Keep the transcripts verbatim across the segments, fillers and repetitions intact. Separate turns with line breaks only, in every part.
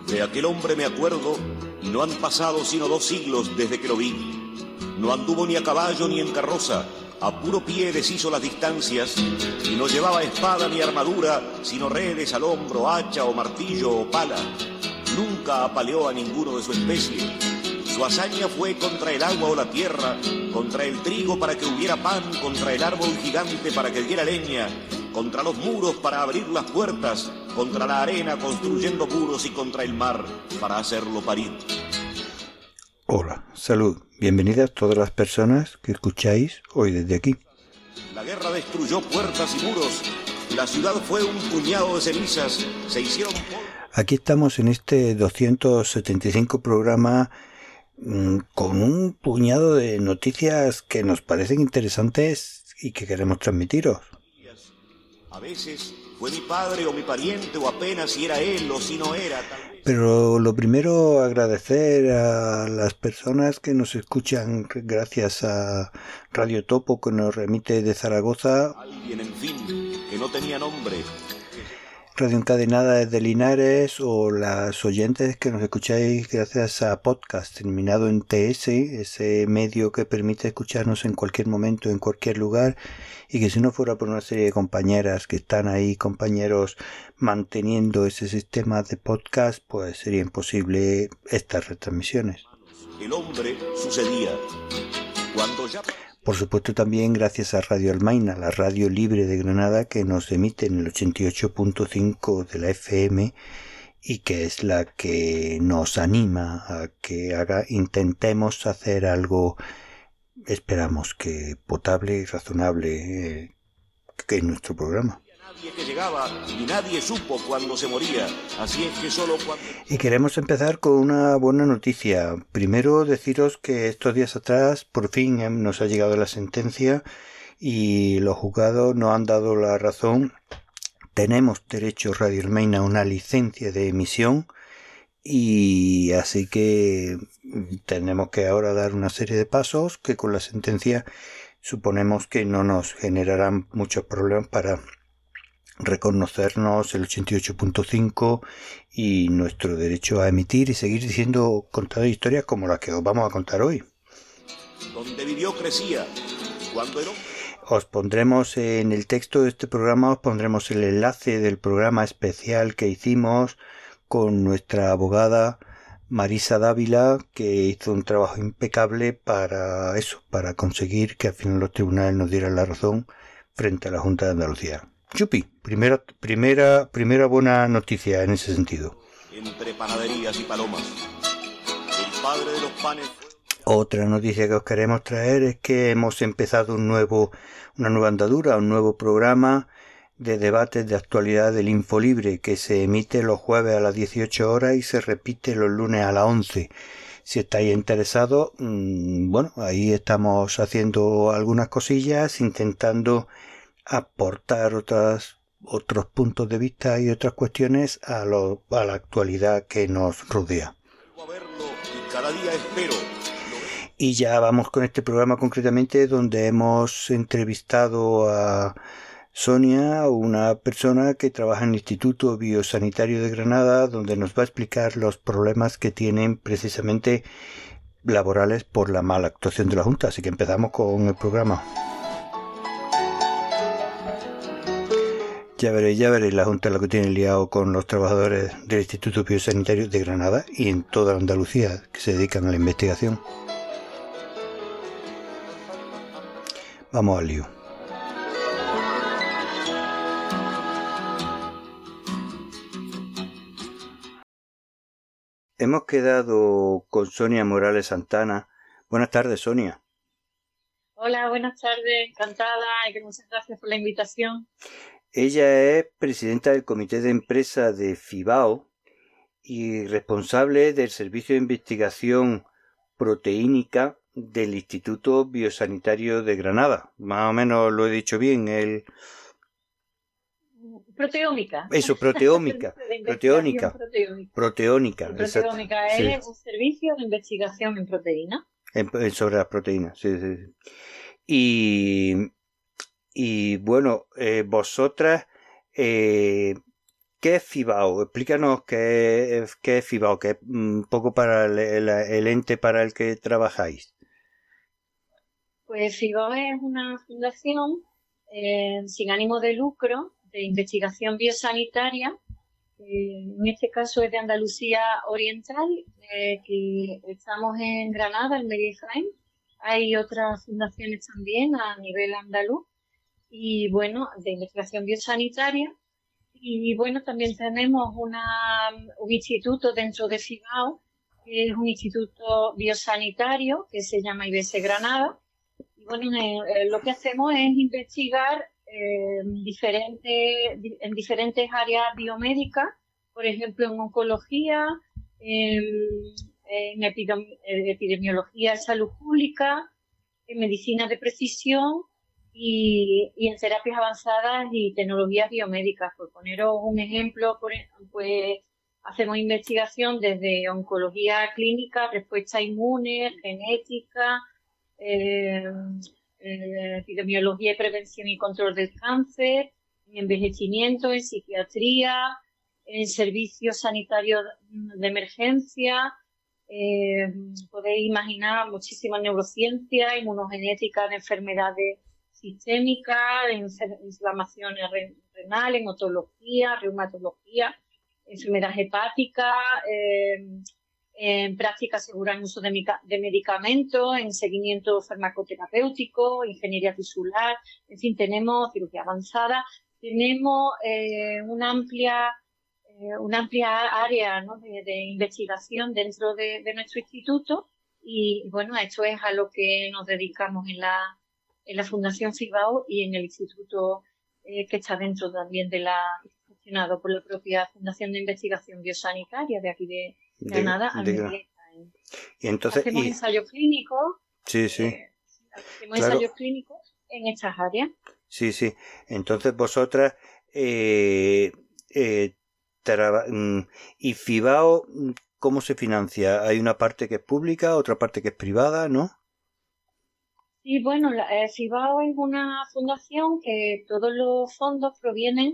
De aquel hombre me acuerdo, y no han pasado sino dos siglos desde que lo vi. No anduvo ni a caballo ni en carroza, a puro pie deshizo las distancias, y no llevaba espada ni armadura, sino redes al hombro, hacha o martillo o pala. Nunca apaleó a ninguno de su especie. Su hazaña fue contra el agua o la tierra, contra el trigo para que hubiera pan, contra el árbol gigante para que diera leña, contra los muros para abrir las puertas, contra la arena construyendo muros y contra el mar para hacerlo parir.
Hola, salud, bienvenidas todas las personas que escucháis hoy desde aquí.
La guerra destruyó puertas y muros, la ciudad fue un puñado de cenizas, se hicieron...
Aquí estamos en este doscientos setenta y cinco programa mmm, con un puñado de noticias que nos parecen interesantes y que queremos transmitiros.
A veces fue mi padre o mi pariente o apenas si era él o si no era. Tal vez.
Pero lo primero, agradecer a las personas que nos escuchan gracias a Radio Topo, que nos remite de Zaragoza.
Alguien, en fin, que no tenía nombre.
Radio Encadenada desde Linares, o las oyentes que nos escucháis gracias a podcast terminado en T S, ese medio que permite escucharnos en cualquier momento, en cualquier lugar, y que si no fuera por una serie de compañeras que están ahí, compañeros, manteniendo ese sistema de podcast, pues sería imposible estas retransmisiones.
El hombre sucedía cuando ya...
Por supuesto también gracias a Radio Almaina, la radio libre de Granada, que nos emite en el ochenta y ocho punto cinco de la F M y que es la que nos anima a que haga, intentemos hacer algo, esperamos que potable y razonable, eh, que en nuestro programa.
Nadie que llegaba y nadie supo cuándo se moría, así es que solo cuando...
Y queremos empezar con una buena noticia. Primero deciros que estos días atrás por fin nos ha llegado la sentencia y los juzgados nos han dado la razón. Tenemos derecho Radio Almaina a una licencia de emisión y así que tenemos que ahora dar una serie de pasos que con la sentencia suponemos que no nos generarán muchos problemas para reconocernos el ochenta y ocho punto cinco y nuestro derecho a emitir y seguir diciendo, contando historias como las que os vamos a contar hoy.
Donde vivió crecía. Cuando el...
Os pondremos en el texto de este programa, os pondremos el enlace del programa especial que hicimos con nuestra abogada Marisa Dávila, que hizo un trabajo impecable para eso, para conseguir que al final los tribunales nos dieran la razón frente a la Junta de Andalucía. Chupi, primera, primera, primera buena noticia en ese sentido.
Entre panaderías y palomas. El padre de los panes.
Otra noticia que os queremos traer es que hemos empezado un nuevo, una nueva andadura, un nuevo programa de debates de actualidad del Infolibre que se emite los jueves a las dieciocho horas y se repite los lunes a las once. Si estáis interesados, mmm, bueno, ahí estamos haciendo algunas cosillas, intentando aportar otras, otros puntos de vista y otras cuestiones a, lo, a la actualidad que nos rodea.
Cada día espero.
Y ya vamos con este programa concretamente donde hemos entrevistado a Sonia, una persona que trabaja en el Instituto Biosanitario de Granada, donde nos va a explicar los problemas que tienen precisamente laborales por la mala actuación de la Junta. Así que empezamos con el programa. Ya veréis, ya veréis la Junta lo que tiene liado con los trabajadores del Instituto Biosanitario de Granada y en toda Andalucía que se dedican a la investigación. Vamos al lío. Hemos quedado con Sonia Morales Santana. Buenas tardes, Sonia.
Hola, buenas tardes, encantada y que muchas gracias por la invitación.
Ella es presidenta del Comité de Empresa de FIBAO y responsable del Servicio de Investigación Proteínica del Instituto Biosanitario de Granada. Más o menos lo he dicho bien. El...
Proteómica.
Eso, proteómica. proteónica.
Proteómica.
Proteónica.
Proteómica es sí. Un servicio de investigación en proteínas.
En, en sobre las proteínas, sí, sí, sí. Y, y bueno, eh, vosotras eh, ¿qué es FIBAO? Explícanos qué es, qué es FIBAO, que es un poco para el, el, el ente para el que trabajáis.
Pues FIBAO es una fundación eh, sin ánimo de lucro de investigación biosanitaria. Eh, en este caso es de Andalucía Oriental, eh, que estamos en Granada, en Almería y Jaén. Hay otras fundaciones también a nivel andaluz y, bueno, de investigación biosanitaria. Y, bueno, también tenemos una, un instituto dentro de FIBAO, que es un instituto biosanitario que se llama I B S Granada. Y, bueno, eh, lo que hacemos es investigar eh, diferentes, en diferentes áreas biomédicas, por ejemplo, en oncología, en, en epidemiología de salud pública, en medicina de precisión y, y en terapias avanzadas y tecnologías biomédicas. Por poneros un ejemplo, por, pues hacemos investigación desde oncología clínica, respuesta inmune, genética, eh, eh, epidemiología y prevención y control del cáncer, en envejecimiento, en psiquiatría, en servicios sanitarios de emergencia. Eh, podéis imaginar muchísimas neurociencias, inmunogenética de enfermedades sistémicas, en inflamaciones renales, en otología, reumatología, enfermedad hepática, eh, en práctica segura en uso de, de medicamentos, en seguimiento farmacoterapéutico, ingeniería tisular, en fin, tenemos cirugía avanzada, tenemos eh, una amplia eh, una amplia área, ¿no?, de, de investigación dentro de, de nuestro instituto y, bueno, esto es a lo que nos dedicamos en la, en la Fundación FIBAO y en el instituto eh, que está dentro también de la, gestionado por la propia Fundación de Investigación Biosanitaria de aquí de Granada, Almería.
Y entonces
hacemos
y...
ensayos clínicos.
Sí, sí.
Eh, hacemos
claro.
ensayos clínicos en estas áreas.
Sí, sí. Entonces vosotras eh, eh, y FIBAO, ¿cómo se financia? Hay una parte que es pública, otra parte que es privada, ¿no?
Sí, bueno, la, eh, FIBAO es una fundación que todos los fondos provienen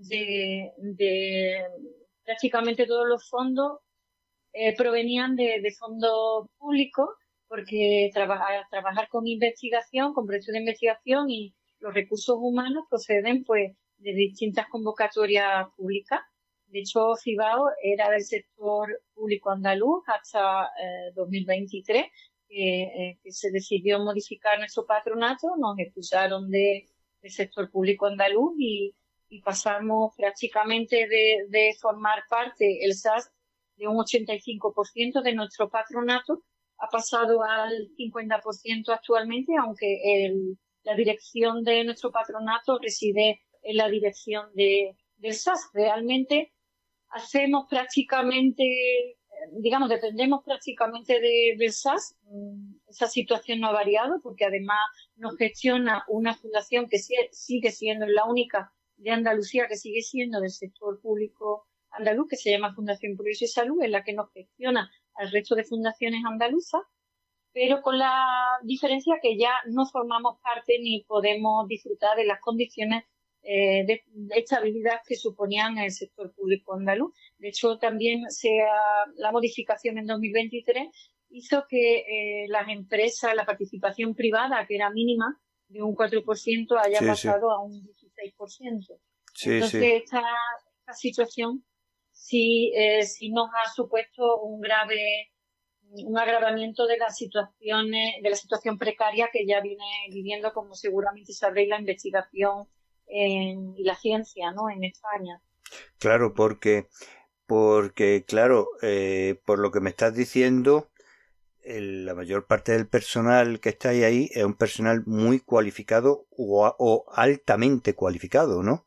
de, de prácticamente todos los fondos eh, provenían de, de fondos públicos, porque trabajar, trabajar con investigación, con proyectos de investigación y los recursos humanos proceden pues de distintas convocatorias públicas. De hecho, FIBAO era del sector público andaluz hasta eh, dos mil veintitrés, que, eh, que se decidió modificar nuestro patronato, nos expulsaron de, del sector público andaluz y, y pasamos prácticamente de, de formar parte, el S A S, de un ochenta y cinco por ciento de nuestro patronato, ha pasado al cincuenta por ciento actualmente, aunque el, la dirección de nuestro patronato reside en la dirección de, del S A S. Realmente hacemos prácticamente, digamos, dependemos prácticamente de, del S A S. Esa situación no ha variado porque además nos gestiona una fundación que sigue siendo la única de Andalucía que sigue siendo del sector público andaluz, que se llama Fundación Progreso y Salud, en la que nos gestiona al resto de fundaciones andaluzas, pero con la diferencia que ya no formamos parte ni podemos disfrutar de las condiciones eh, de, de estabilidad que suponían el sector público andaluz. De hecho, también sea, la modificación en dos mil veintitrés hizo que eh, las empresas, la participación privada, que era mínima, de un cuatro por ciento, haya
sí,
pasado
sí.
a un dieciséis por ciento.
Sí,
Entonces,
sí.
Esta, esta situación sí, eh, sí nos ha supuesto un grave, un agravamiento de las situaciones, de la situación precaria que ya viene viviendo, como seguramente sabréis, la investigación en, y la ciencia, ¿no?, en España.
Claro, porque, porque claro, eh, por lo que me estás diciendo, el, la mayor parte del personal que está ahí es un personal muy cualificado o, o altamente cualificado, ¿no?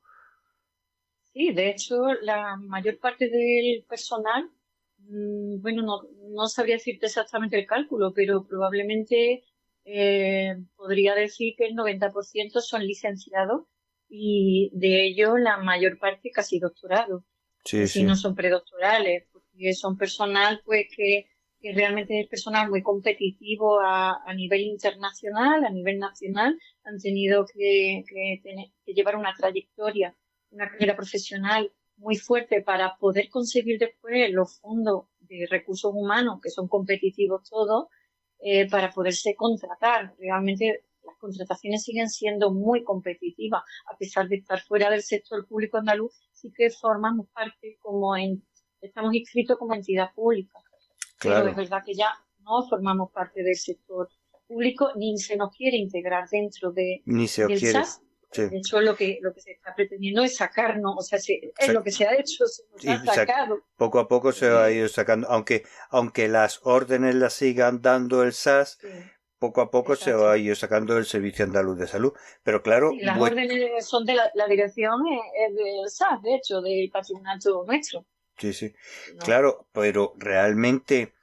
Sí, de hecho, la mayor parte del personal, mmm, bueno, no, no sabría decirte exactamente el cálculo, pero probablemente eh, podría decir que el noventa por ciento son licenciados y de ellos la mayor parte casi doctorados.
Sí,
Si
sí.
no son predoctorales, porque son personal pues que, que realmente es personal muy competitivo a, a nivel internacional, a nivel nacional, han tenido que, que, tener, que llevar una trayectoria, una carrera profesional muy fuerte para poder conseguir después los fondos de recursos humanos, que son competitivos todos, eh, para poderse contratar. Realmente las contrataciones siguen siendo muy competitivas, a pesar de estar fuera del sector público andaluz, sí que formamos parte como en, estamos inscritos como entidad pública.
Claro.
Pero es verdad que ya no formamos parte del sector público, ni se nos quiere integrar dentro de,
Ni se os
del
quiere.
S A S.
Sí.
De hecho, lo que, lo que se está pretendiendo es sacarnos, o sea, se, es
Sa-
lo que se ha hecho, se nos
y
ha
sac-
sacado.
Poco a poco se va a ir sacando, aunque, aunque las órdenes las sigan dando el S A S,
Sí,
poco a poco se
exacto.
va a ir sacando el Servicio Andaluz de Salud. Pero claro,
Sí, las
vuest-
órdenes son de la, la dirección es, es del S A S, de hecho, del patronato nuestro.
sí, sí,
¿No?
claro, pero realmente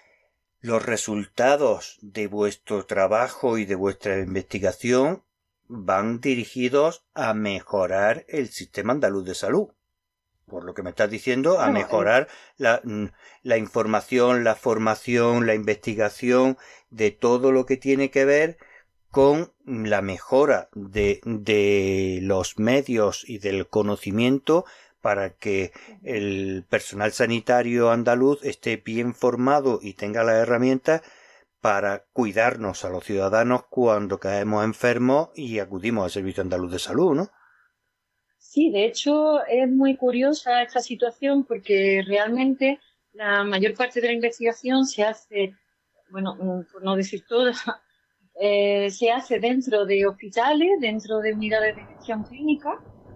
los resultados de vuestro trabajo y de vuestra investigación van dirigidos a mejorar el sistema andaluz de salud. Por lo que me estás diciendo, a
Claro,
mejorar la, mm, la información, la formación, la investigación de todo lo que tiene que ver con la mejora de, de los medios y del conocimiento para que el personal sanitario andaluz esté bien formado y tenga las herramientas para cuidarnos a los ciudadanos cuando caemos enfermos y acudimos al Servicio Andaluz de Salud, ¿no?
sí, de hecho es muy curiosa esta situación porque realmente la mayor parte de la investigación se hace, bueno, mm, por no decir toda, eh, se hace dentro de hospitales, dentro de unidades de gestión clínica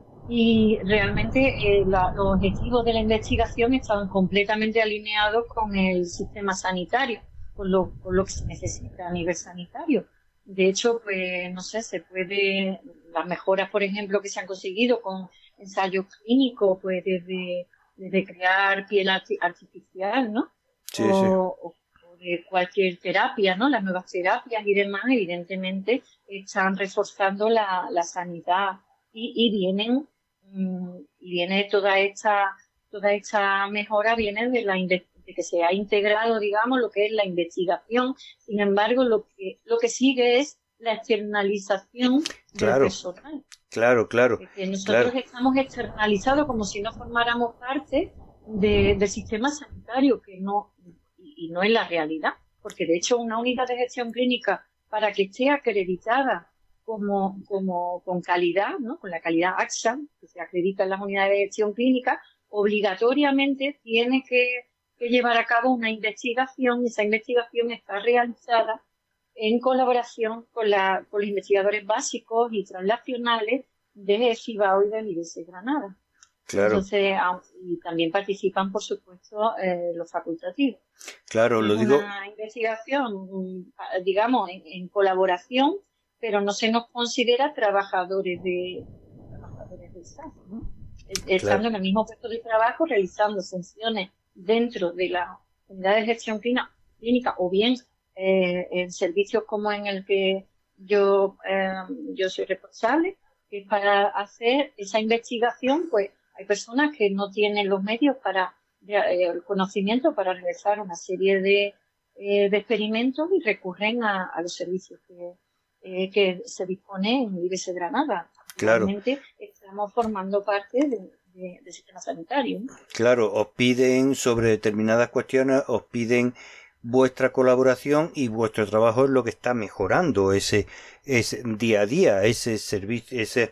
y realmente eh, la, los objetivos de la investigación están completamente alineados con el sistema sanitario, con lo, con lo que se necesita a nivel sanitario. De hecho, pues, no sé, se puede, las mejoras, por ejemplo, que se han conseguido con ensayos clínicos, pues desde, desde crear piel arti- artificial, ¿no?
Sí,
O,
sí.
o- o de cualquier terapia, ¿no? Las nuevas terapias y demás, evidentemente, están reforzando la, la sanidad y, y vienen, mm, y viene toda esta, toda esta mejora viene de la inve- de que se ha integrado, digamos, lo que es la investigación. Sin embargo, lo que, lo que sigue es la externalización del
Claro,
personal.
claro, claro,
Que que nosotros
claro.
estamos externalizados como si no formáramos parte de- del sistema sanitario, que no, y, y no es la realidad. Porque de hecho una unidad de gestión clínica, para que esté acreditada como, como con calidad, ¿no? Con la calidad A X A, que se acredita en las unidades de gestión clínica, obligatoriamente tiene que, que llevar a cabo una investigación, y esa investigación está realizada en colaboración con, la, con los investigadores básicos y translacionales de Cibao y del I B S Granada.
Claro,
Entonces, aun- y también participan, por supuesto, eh, los facultativos.
claro,
Es
lo digo,
una investigación, mm, digamos, en, en colaboración, pero no se nos considera trabajadores de trabajadores del S A S, ¿no? E-
claro,
Estando en el mismo puesto de trabajo, realizando funciones dentro de la unidad de gestión clínica, clínica o bien eh, en servicios como en el que yo, eh, yo soy responsable, que es para hacer esa investigación, pues hay personas que no tienen los medios para eh, el conocimiento para realizar una serie de, eh, de experimentos y recurren a, a los servicios que, eh, que se dispone en I B S Granada.
claro,
Realmente estamos formando parte de, de- del sistema sanitario, ¿no?
claro, os piden sobre determinadas cuestiones, os piden vuestra colaboración y vuestro trabajo es lo que está mejorando ese, ese día a día, ese servicio, ese,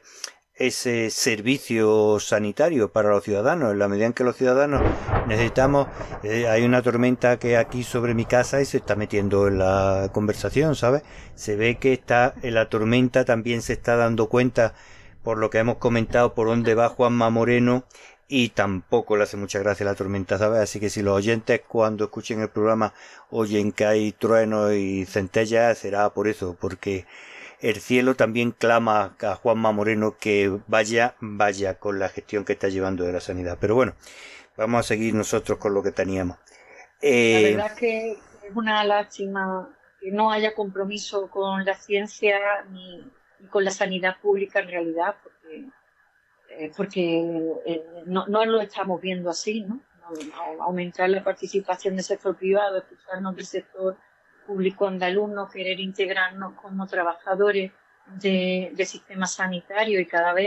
ese servicio sanitario para los ciudadanos. En la medida en que los ciudadanos necesitamos, eh, hay una tormenta que aquí sobre mi casa y se está metiendo en la conversación, ¿sabes? Se ve que está en la tormenta, también se está dando cuenta por lo que hemos comentado por dónde va Juanma Moreno y tampoco le hace mucha gracia la tormenta, ¿sabes? Así que si los oyentes cuando escuchen el programa oyen que hay truenos y centellas, será por eso, porque el cielo también clama a Juanma Moreno que vaya, vaya con la gestión que está llevando de la sanidad. Pero bueno, vamos a seguir nosotros con lo que teníamos.
La
Eh,
verdad es que es una lástima que no haya compromiso con la ciencia ni, ni con la sanidad pública en realidad, porque, eh, porque eh, no, no lo estamos viendo así, ¿no? No- no, aumentar la participación del sector privado, escucharnos del sector público andaluz, no querer integrarnos como trabajadores de, del sistema sanitario y cada vez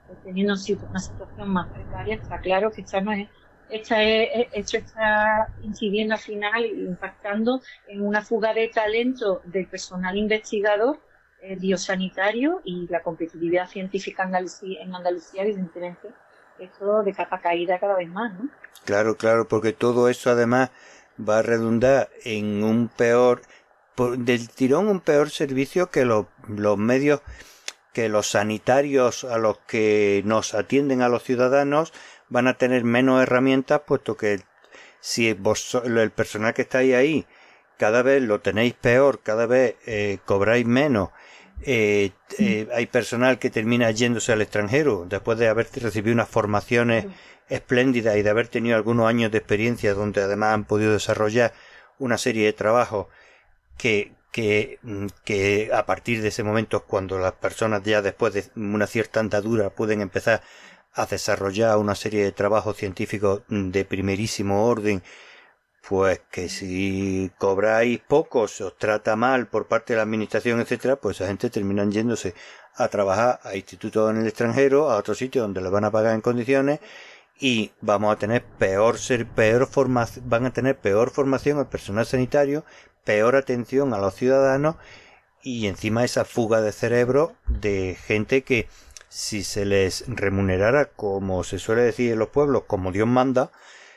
teniendo una situación más precaria, está claro que esta no es, esta es, esto está incidiendo al final, impactando en una fuga de talento del personal investigador eh, biosanitario y la competitividad científica Andalucía, en Andalucía, evidentemente, esto de capa caída cada vez más, ¿no?
Claro, claro, porque todo eso además va a redundar en un peor, por, del tirón un peor servicio que los, los medios, que los sanitarios a los que nos atienden a los ciudadanos van a tener menos herramientas, puesto que si vos, el personal que estáis ahí cada vez lo tenéis peor, cada vez eh, cobráis menos, eh, eh, hay personal que termina yéndose al extranjero después de haber recibido unas formaciones espléndidas y de haber tenido algunos años de experiencia donde además han podido desarrollar una serie de trabajos que, que, que a partir de ese momento es cuando las personas ya después de una cierta andadura pueden empezar a desarrollar una serie de trabajos científicos de primerísimo orden. Pues que si cobráis poco, se os trata mal por parte de la administración, etcétera, pues esa gente terminan yéndose a trabajar a institutos en el extranjero, a otros sitios donde les van a pagar en condiciones, y vamos a tener peor ser peor formación, van a tener peor formación al personal sanitario, peor atención a los ciudadanos, y encima esa fuga de cerebro de gente que si se les remunerara, como se suele decir en los pueblos, como Dios manda,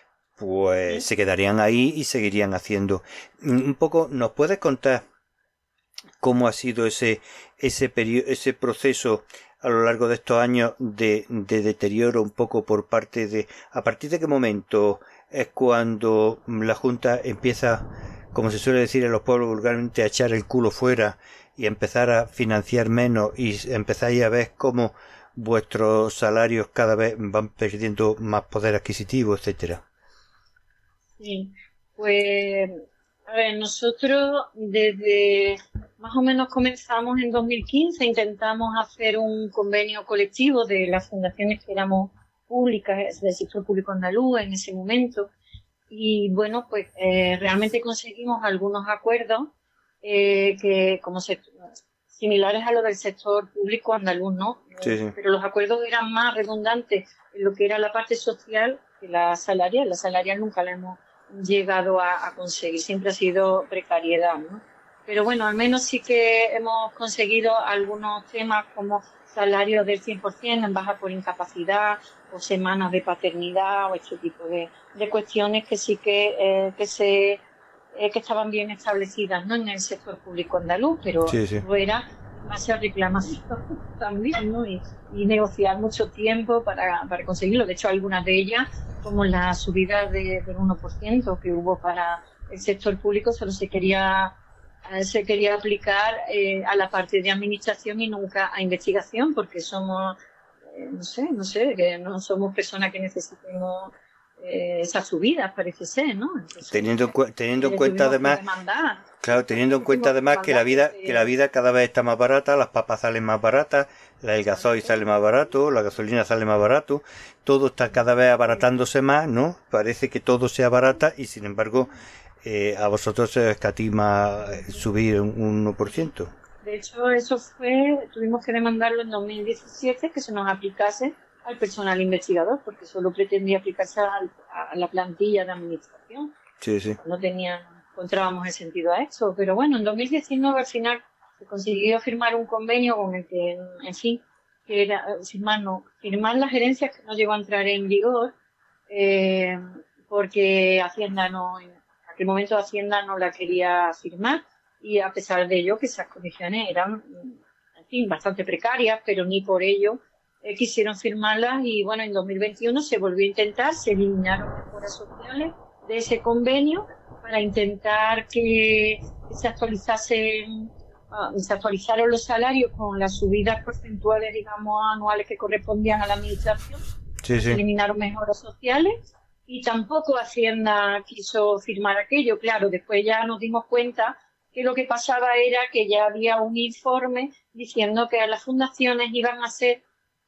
pues se quedarían ahí y seguirían haciendo. Un poco, ¿nos puedes contar cómo ha sido ese ese periodo, ese proceso a lo largo de estos años de, de deterioro un poco por parte de, a partir de qué momento es cuando la Junta empieza, como se suele decir en los pueblos vulgarmente, a echar el culo fuera y empezar a financiar menos y empezáis a ver cómo vuestros salarios cada vez van perdiendo más poder adquisitivo, etcétera?
Sí, pues a ver, nosotros desde más o menos comenzamos en dos mil quince, intentamos hacer un convenio colectivo de las fundaciones que éramos públicas, del sector público andaluz en ese momento, y bueno, pues eh, realmente conseguimos algunos acuerdos eh, que como se, similares a los del sector público andaluz, ¿no?
Sí, sí.
Pero los acuerdos eran más redundantes en lo que era la parte social que la salarial. La salarial nunca la hemos llegado a, a conseguir, siempre ha sido precariedad, ¿no? Pero bueno, al menos sí que hemos conseguido algunos temas como salarios del cien por ciento en baja por incapacidad o semanas de paternidad o este tipo de, de cuestiones que sí que, eh, que se eh, que estaban bien establecidas, ¿no?, en el sector público andaluz, pero
sí, sí.
no era base a reclamación también, ¿no? Y, y negociar mucho tiempo para, para conseguirlo. De hecho, algunas de ellas, como la subida de, del uno por ciento que hubo para el sector público, solo se quería se quería aplicar eh, a la parte de administración y nunca a investigación, porque somos, eh, no sé, no sé, que no somos personas que necesitemos eh, esas subidas, parece ser, ¿no? Entonces,
teniendo en, cu teniendo en
eh,
cuenta además, claro, teniendo en cuenta además que la vida, que la vida cada vez está más barata, las papas salen más baratas, el gasoil sale más barato, la gasolina sale más barato, todo está cada vez abaratándose más, ¿no? Parece que todo se abarata y sin embargo Eh, a vosotros se escatima subir un uno por ciento.
De hecho, eso fue, tuvimos que demandarlo en dos mil diecisiete, que se nos aplicase al personal investigador, porque solo pretendía aplicarse a, a la plantilla de administración.
Sí, sí.
No tenía, encontrábamos el sentido a eso. Pero bueno, en dos mil diecinueve al final se consiguió firmar un convenio con el que, en fin, que era, firmar, no, firmar las gerencias que no llegó a entrar en vigor, eh, porque Hacienda no... En aquel momento Hacienda no la quería firmar y a pesar de ello que esas condiciones eran, en fin, bastante precarias, pero ni por ello eh, quisieron firmarlas y bueno, en dos mil veintiuno se volvió a intentar, se eliminaron mejoras sociales de ese convenio para intentar que, que se actualizasen, uh, se actualizaron los salarios con las subidas porcentuales, digamos, anuales que correspondían a la administración.
Sí, sí.
Se eliminaron mejoras sociales. Y tampoco Hacienda quiso firmar aquello. Claro, después ya nos dimos cuenta que lo que pasaba era que ya había un informe diciendo que las fundaciones iban a ser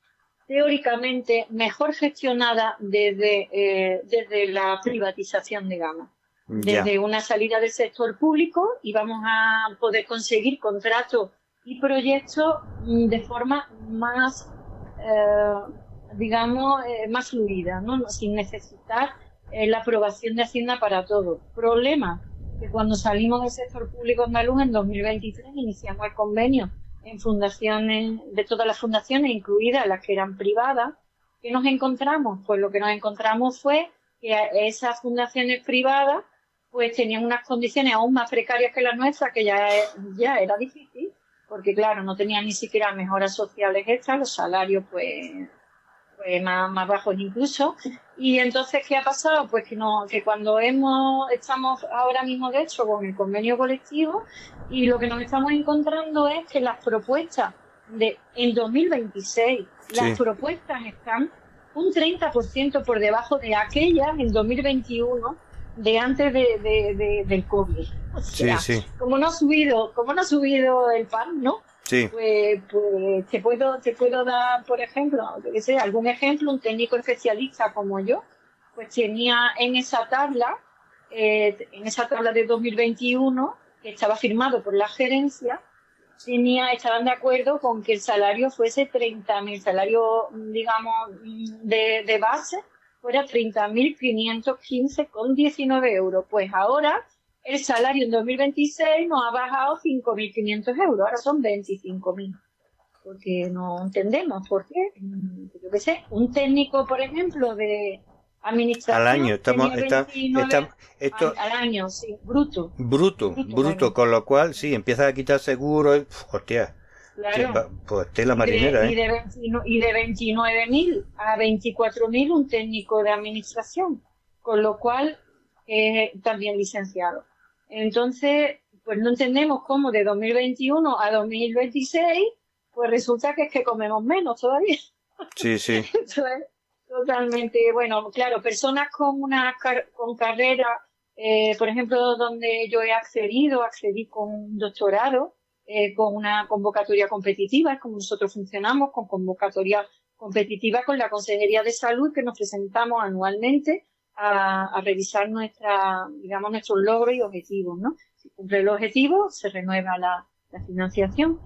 teóricamente mejor gestionadas desde, eh, desde la privatización, digamos. Desde yeah. una salida del sector público íbamos a poder conseguir contratos y proyectos de forma más... Eh, digamos, eh, más fluida, ¿no? Sin necesitar eh, la aprobación de Hacienda para todo. Problema, que cuando salimos del sector público andaluz en dos mil veintitrés iniciamos el convenio en fundaciones, de todas las fundaciones, incluidas las que eran privadas. ¿Qué nos encontramos? Pues lo que nos encontramos fue que esas fundaciones privadas pues tenían unas condiciones aún más precarias que las nuestras, que ya, ya era difícil, porque claro, no tenían ni siquiera mejoras sociales extras, los salarios pues, pues más, más bajos incluso. Y entonces, ¿qué ha pasado? Pues que no, que cuando hemos, estamos ahora mismo de hecho con el convenio colectivo, y lo que nos estamos encontrando es que las propuestas de en dos mil veintiséis, sí, las propuestas están un treinta por ciento por debajo de aquellas en dos mil veintiuno de antes de, de, de, del COVID. O sea, sí, sí. Como no ha subido, como no ha subido el pan, ¿no?
Sí.
Pues, pues te puedo, te puedo dar, por ejemplo, que sea algún ejemplo, un técnico especialista como yo, pues tenía en esa tabla, eh, en esa tabla de dos mil veintiuno, que estaba firmado por la gerencia, tenía, estaban de acuerdo con que el salario fuese treinta mil, salario, digamos, de, de base, fuera treinta mil quinientos quince con diecinueve euros. Pues ahora el salario en dos mil veintiséis nos ha bajado cinco mil quinientos euros, ahora son veinticinco mil. Porque no entendemos por qué. Yo qué sé, un técnico, por ejemplo, de administración.
Al año, estamos, está, está, esto,
al, al año, sí, bruto.
Bruto, bruto, bruto con lo cual, sí, empiezas a quitar seguro, y, hostia.
Claro.
Pues tela marinera,
y de,
¿eh?
Y de veintinueve mil a veinticuatro mil un técnico de administración, con lo cual eh, también licenciado. Entonces, pues no entendemos cómo de dos mil veintiuno a dos mil veintiséis, pues resulta que es que comemos menos todavía.
Sí, sí.
Eso es totalmente, bueno, claro, personas con una car con carrera, eh, por ejemplo, donde yo he accedido, accedí con un doctorado, Eh, con una convocatoria competitiva, como nosotros funcionamos, con convocatoria competitiva con la Consejería de Salud, que nos presentamos anualmente a, a revisar nuestra, digamos, nuestros logros y objetivos, ¿no? Si cumple el objetivo, se renueva la, la financiación.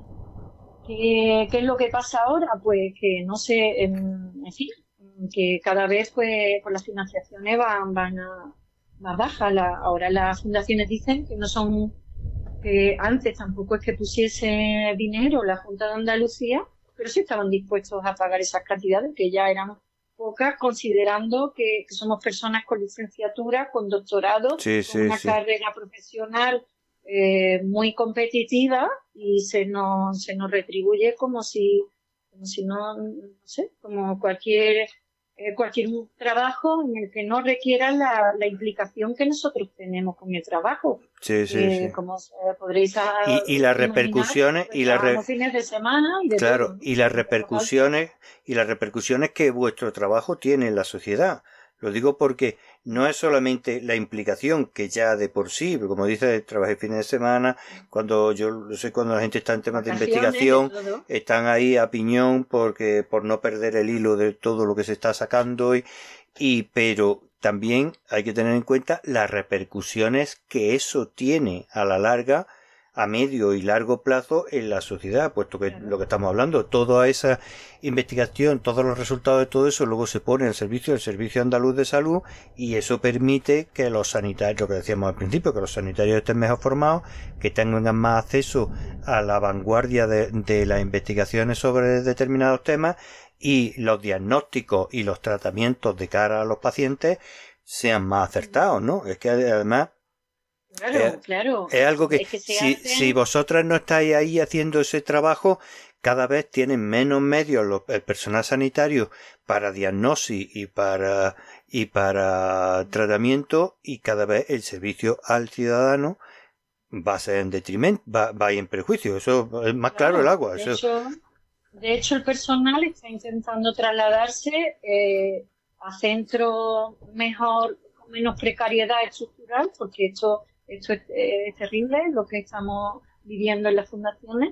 ¿Qué, ¿Qué es lo que pasa ahora? Pues que no sé, en, en fin, que cada vez pues, pues las financiaciones van, van a más bajas. La, ahora las fundaciones dicen que no son que antes tampoco es que pusiese dinero la Junta de Andalucía, pero sí estaban dispuestos a pagar esas cantidades, que ya eran pocas, considerando que, que somos personas con licenciatura, con doctorado,
sí,
con
sí,
una
sí.
carrera profesional eh, muy competitiva, y se nos, se nos retribuye como si, como si no, no sé, como cualquier... Eh, cualquier trabajo en el que no requiera la, la implicación que nosotros tenemos con el trabajo.
Sí, sí,
eh,
sí.
Como eh, podréis a,
y, y las repercusiones
pues,
y las re...
fines de semana y de
claro
todo, ¿no?
y las repercusiones y las repercusiones que vuestro trabajo tiene en la sociedad. Lo digo porque no es solamente la implicación, que ya de por sí, como dice, trabajé fines de semana, cuando yo no sé, cuando la gente está en temas de investigación, están ahí a piñón porque por no perder el hilo de todo lo que se está sacando, y, y pero también hay que tener en cuenta las repercusiones que eso tiene a la larga, a medio y largo plazo en la sociedad, puesto que claro, lo que estamos hablando, toda esa investigación, todos los resultados de todo eso luego se pone al servicio del Servicio Andaluz de Salud, y eso permite que los sanitarios, lo que decíamos al principio, que los sanitarios estén mejor formados, que tengan más acceso a la vanguardia de, de las investigaciones sobre determinados temas, y los diagnósticos y los tratamientos de cara a los pacientes sean más acertados, ¿no? Es que además
Claro,
es,
claro.
Es algo que,
es que
si,
hacen...
si vosotras no estáis ahí haciendo ese trabajo, cada vez tienen menos medios los, el personal sanitario para diagnosis y para y para tratamiento, y cada vez el servicio al ciudadano va a ser en detrimento, va, va a ir en perjuicio. Eso es más claro, claro el agua.
De,
eso...
hecho, de hecho, el personal está intentando trasladarse eh, a centros mejor, con menos precariedad estructural, porque esto Esto es, es terrible, lo que estamos viviendo en las fundaciones,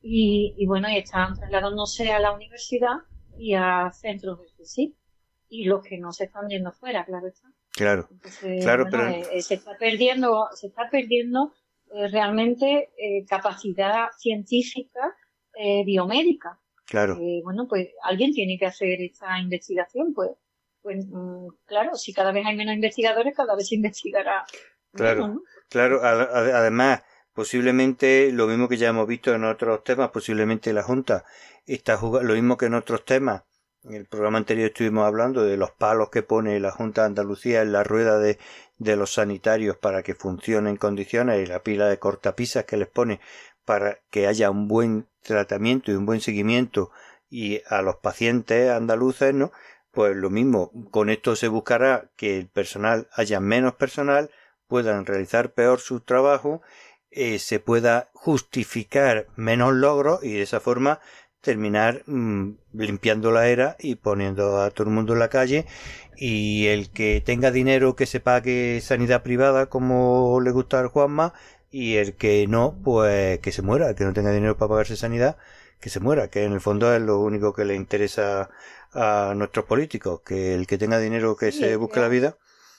y, y bueno, y están trasladándose a la universidad y a centros de C S I P, y los que no se están yendo fuera, claro está.
Claro,
Entonces,
claro,
bueno,
pero...
eh, se está perdiendo, se está perdiendo eh, realmente eh, capacidad científica eh, biomédica.
Claro.
Eh, bueno, pues alguien tiene que hacer esta investigación, pues, pues mm, claro, si cada vez hay menos investigadores, cada vez se investigará
Claro,
menos, ¿no?
claro. A- a- además, posiblemente lo mismo que ya hemos visto en otros temas, posiblemente la Junta está jugando lo mismo que en otros temas. En el programa anterior estuvimos hablando de los palos que pone la Junta de Andalucía en la rueda de, de los sanitarios para que funcione en condiciones y la pila de cortapisas que les pone para que haya un buen tratamiento y un buen seguimiento y a los pacientes andaluces, ¿no? Pues lo mismo, con esto se buscará que el personal haya menos personal, puedan realizar peor su trabajo, eh, se pueda justificar menos logros y de esa forma terminar mmm, limpiando la era y poniendo a todo el mundo en la calle, y el que tenga dinero que se pague sanidad privada como le gusta al Juanma, y el que no, pues que se muera, el que no tenga dinero para pagarse sanidad, que se muera, que en el fondo es lo único que le interesa a nuestros políticos, que el que tenga dinero que
Sí,
se
es
busque
que
la vida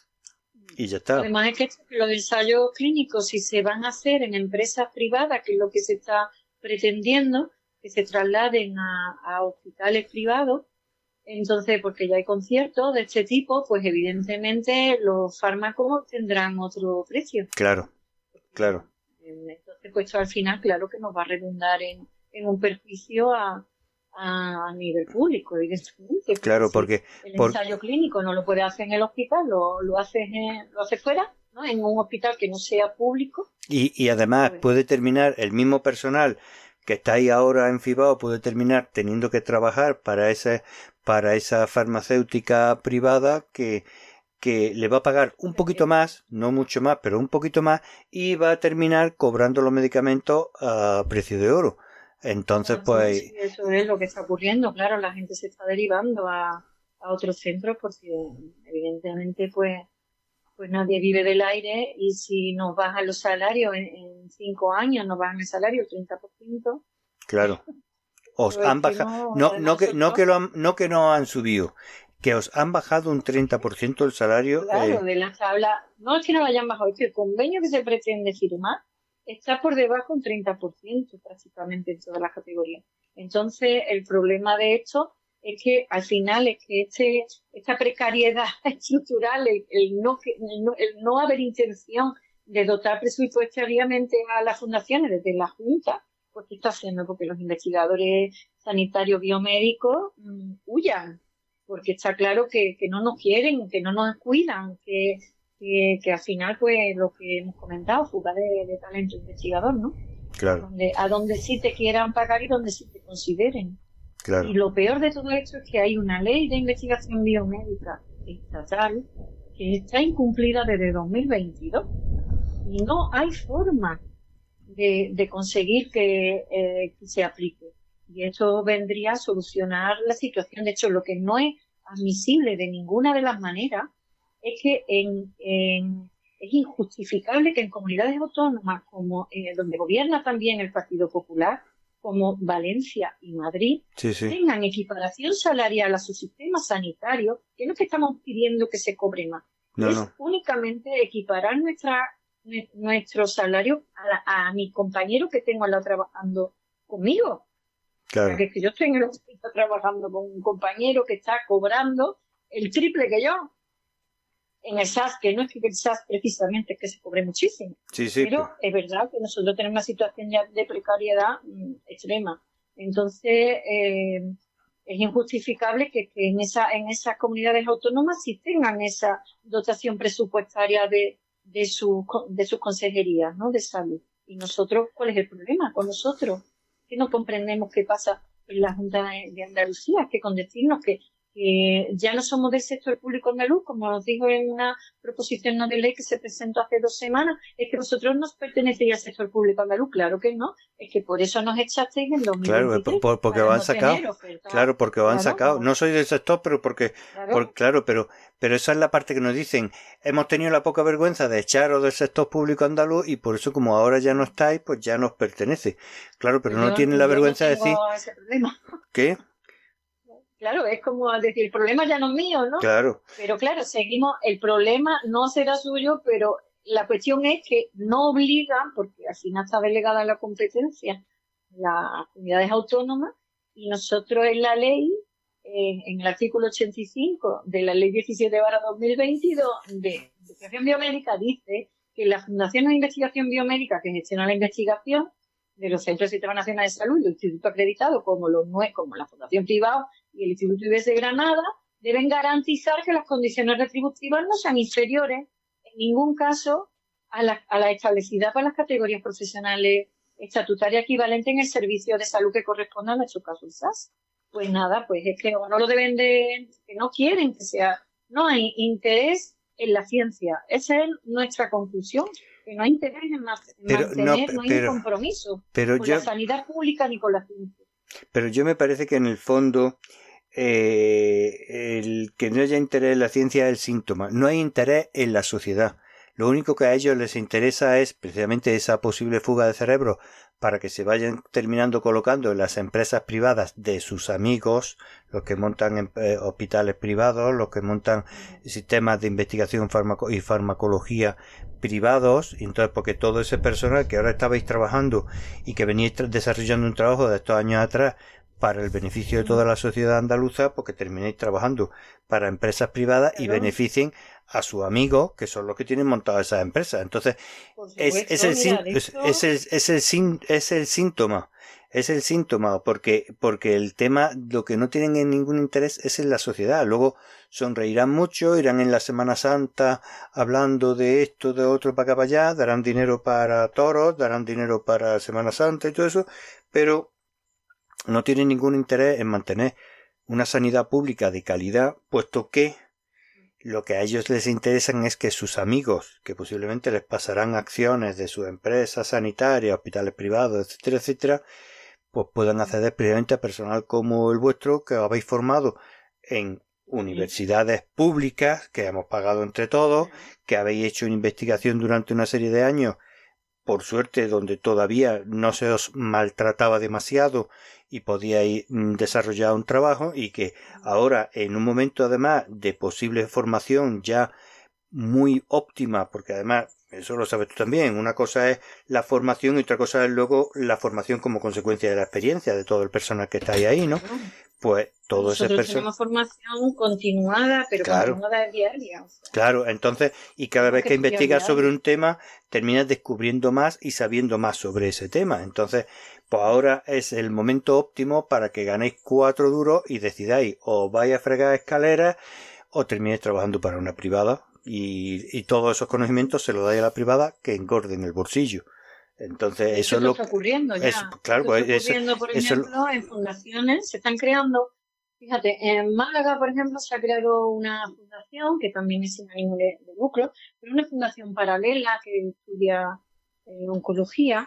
y ya está.
además es que los ensayos clínicos, si se van a hacer en empresas privadas, que es lo que se está pretendiendo, que se trasladen a, a hospitales privados, entonces, porque ya hay conciertos de este tipo, pues evidentemente los fármacos tendrán otro precio.
Claro, claro.
Entonces, pues esto al final, claro que nos va a redundar en, en un perjuicio a, a nivel público, evidentemente.
Claro,
Si
porque
el
por,
ensayo clínico no lo puede hacer en el hospital, lo, lo haces en, lo hace fuera, ¿no? En un hospital que no sea público.
y, y además
Pues,
puede terminar el mismo personal que está ahí ahora enfibado, puede terminar teniendo que trabajar para ese, para esa farmacéutica privada que, que le va a pagar un poquito más, no mucho más, pero un poquito más, y va a terminar cobrando los medicamentos a precio de oro. Entonces, pues...
Sí, eso es lo que está ocurriendo, claro, la gente se está derivando a, a otros centros porque evidentemente pues, pues nadie vive del aire, y si nos bajan los salarios en, en cinco años, nos bajan el salario el treinta por ciento.
Claro. Os
Pero
han
es que
bajado,
no,
no, no que, no que lo han, no que no han subido, que os han bajado un treinta por ciento el salario.
Claro,
eh,
de la tabla, no es que no lo hayan bajado, es que el convenio que se pretende firmar está por debajo un treinta por ciento prácticamente en todas las categorías. Entonces, el problema de esto es que al final es que este, esta precariedad estructural, el, el, no, el, no, el no haber intención de dotar presupuestariamente a las fundaciones desde la Junta, pues ¿qué está haciendo? Porque los investigadores sanitarios biomédicos mmm, huyan, porque está claro que, que no nos quieren, que no nos cuidan, que, que, que al final, pues, lo que hemos comentado, fuga de, de talento investigador, ¿no?
claro,
Donde, a donde sí te quieran pagar y donde sí te consideren.
claro.
Y lo peor de todo esto es que hay una ley de investigación biomédica estatal que está incumplida desde dos mil veintidós y no hay forma de, de conseguir que, eh, que se aplique. Y esto vendría a solucionar la situación. De hecho, lo que no es admisible de ninguna de las maneras es que en, en, es injustificable que en comunidades autónomas como eh, donde gobierna también el Partido Popular, como Valencia y Madrid,
Sí, sí.
tengan equiparación salarial a su sistema sanitario, que no es que estamos pidiendo que se cobre más,
No,
es
no.
únicamente equiparar nuestra nuestro salario a, a mi compañero que tengo al lado trabajando conmigo.
Claro.
O sea, que es que yo estoy en el hospital trabajando con un compañero que está cobrando el triple que yo. En el S A S, que no es que el S A S precisamente es que se cobre muchísimo.
Sí, sí.
Pero
Pues,
es verdad que nosotros tenemos una situación ya de precariedad mmm, extrema. Entonces, eh, es injustificable que, que en, esa, en esas comunidades autónomas sí tengan esa dotación presupuestaria de, de, su, de sus consejerías, ¿no?, de salud. Y nosotros, ¿cuál es el problema con nosotros? Que no comprendemos qué pasa en la Junta de, de Andalucía, que con decirnos que, que ya no somos del sector público andaluz, como nos dijo en una proposición no de ley que se presentó hace dos semanas, es que vosotros no pertenecéis al sector público andaluz. Claro que no, es que por eso nos echasteis en dos mil veintitrés.
claro, por, porque
lo
han sacado. Claro, porque lo han
claro,
sacado.
como,
No soy del sector, pero porque,
claro,
por, claro, pero, pero esa es la parte que nos dicen. Hemos tenido la poca vergüenza de echaros del sector público andaluz y por eso, como ahora ya no estáis, pues ya nos pertenece. Claro, pero
yo,
no tienen la
yo
vergüenza
no
de decir
ese problema.
que,
Claro, es como decir, el problema ya no es mío, ¿no?
claro,
Pero claro, seguimos, el problema no será suyo, pero la cuestión es que no obligan, porque al final está delegada la competencia las comunidades autónomas, Y nosotros en la ley, eh, en el artículo ochenta y cinco de la ley diecisiete barra dos mil veintidós de investigación biomédica, dice que las fundaciones de investigación biomédica que gestionan la investigación de los centros del Sistema Nacional de Salud y los institutos acreditados, como los nue- como la Fundación Privada y el Instituto I B S de Granada, deben garantizar que las condiciones retributivas no sean inferiores en ningún caso a las a la establecidas para las categorías profesionales estatutarias equivalentes en el servicio de salud que corresponda a nuestro caso el S A S. Pues nada, pues es que o no lo deben de, que no quieren que sea, no hay interés en la ciencia. Esa es nuestra conclusión, que no hay interés en, ma- en
Pero,
mantener,
no,
no hay
pero,
un compromiso
pero
con
yo,
la sanidad pública ni con la ciencia.
pero yo me parece que en el fondo eh, el que no haya interés en la ciencia es el síntoma. No hay interés en la sociedad. Lo único que a ellos les interesa es precisamente esa posible fuga de cerebro para que se vayan terminando colocando en las empresas privadas de sus amigos, los que montan en, eh, hospitales privados, los que montan sistemas de investigación farmaco y farmacología privados, y entonces porque todo ese personal que ahora estabais trabajando y que veníais desarrollando un trabajo de estos años atrás para el beneficio de toda la sociedad andaluza, porque terminéis trabajando para empresas privadas y
Claro.
beneficien a sus amigos, que son los que tienen montadas esas empresas. Entonces,
Por
es,
supuesto,
es, el,
mira,
sín-
de
es,
hecho,
es el, es, el, sín- es el síntoma. Es el síntoma, porque, porque el tema, lo que no tienen en ningún interés es en la sociedad. Luego sonreirán mucho, irán en la Semana Santa hablando de esto, de otro, para acá, para allá, darán dinero para toros, darán dinero para Semana Santa y todo eso, pero no tienen ningún interés en mantener una sanidad pública de calidad, puesto que lo que a ellos les interesan es que sus amigos, que posiblemente les pasarán acciones de sus empresas sanitarias, hospitales privados, etcétera, etcétera, pues puedan acceder precisamente a personal como el vuestro, que habéis formado en universidades públicas, que hemos pagado entre todos, que habéis hecho una investigación durante una serie de años, por suerte, donde todavía no se os maltrataba demasiado y podíais mm, desarrollar un trabajo, y que ahora, en un momento además de posible formación ya muy óptima, porque además, eso lo sabes tú también, una cosa es la formación y otra cosa es luego la formación como consecuencia de la experiencia de todo el personal que está ahí, ¿no? Pues todo ese
nosotros
personal...
tenemos formación continuada, pero
Claro.
continuada diaria. O sea,
Claro, entonces, y cada
tenemos
vez
que
que
estudiar
investigas sobre
diario.
un tema, terminas descubriendo más y sabiendo más sobre ese tema. Entonces, pues ahora es el momento óptimo para que ganéis cuatro duros y decidáis o vais a fregar escaleras o terminéis trabajando para una privada, y, y todos esos conocimientos se los dais a la privada, que engorden el bolsillo. Entonces,
De
eso
hecho,
es
esto
lo
está
que...
ocurriendo ya.
es- claro,
Esto
pues
está
eso,
ocurriendo, por
eso lo-
ejemplo, en fundaciones. Se están creando, fíjate, en Málaga, por ejemplo, se ha creado una fundación que también es sin ánimo de, de lucro, pero una fundación paralela que estudia eh, oncología,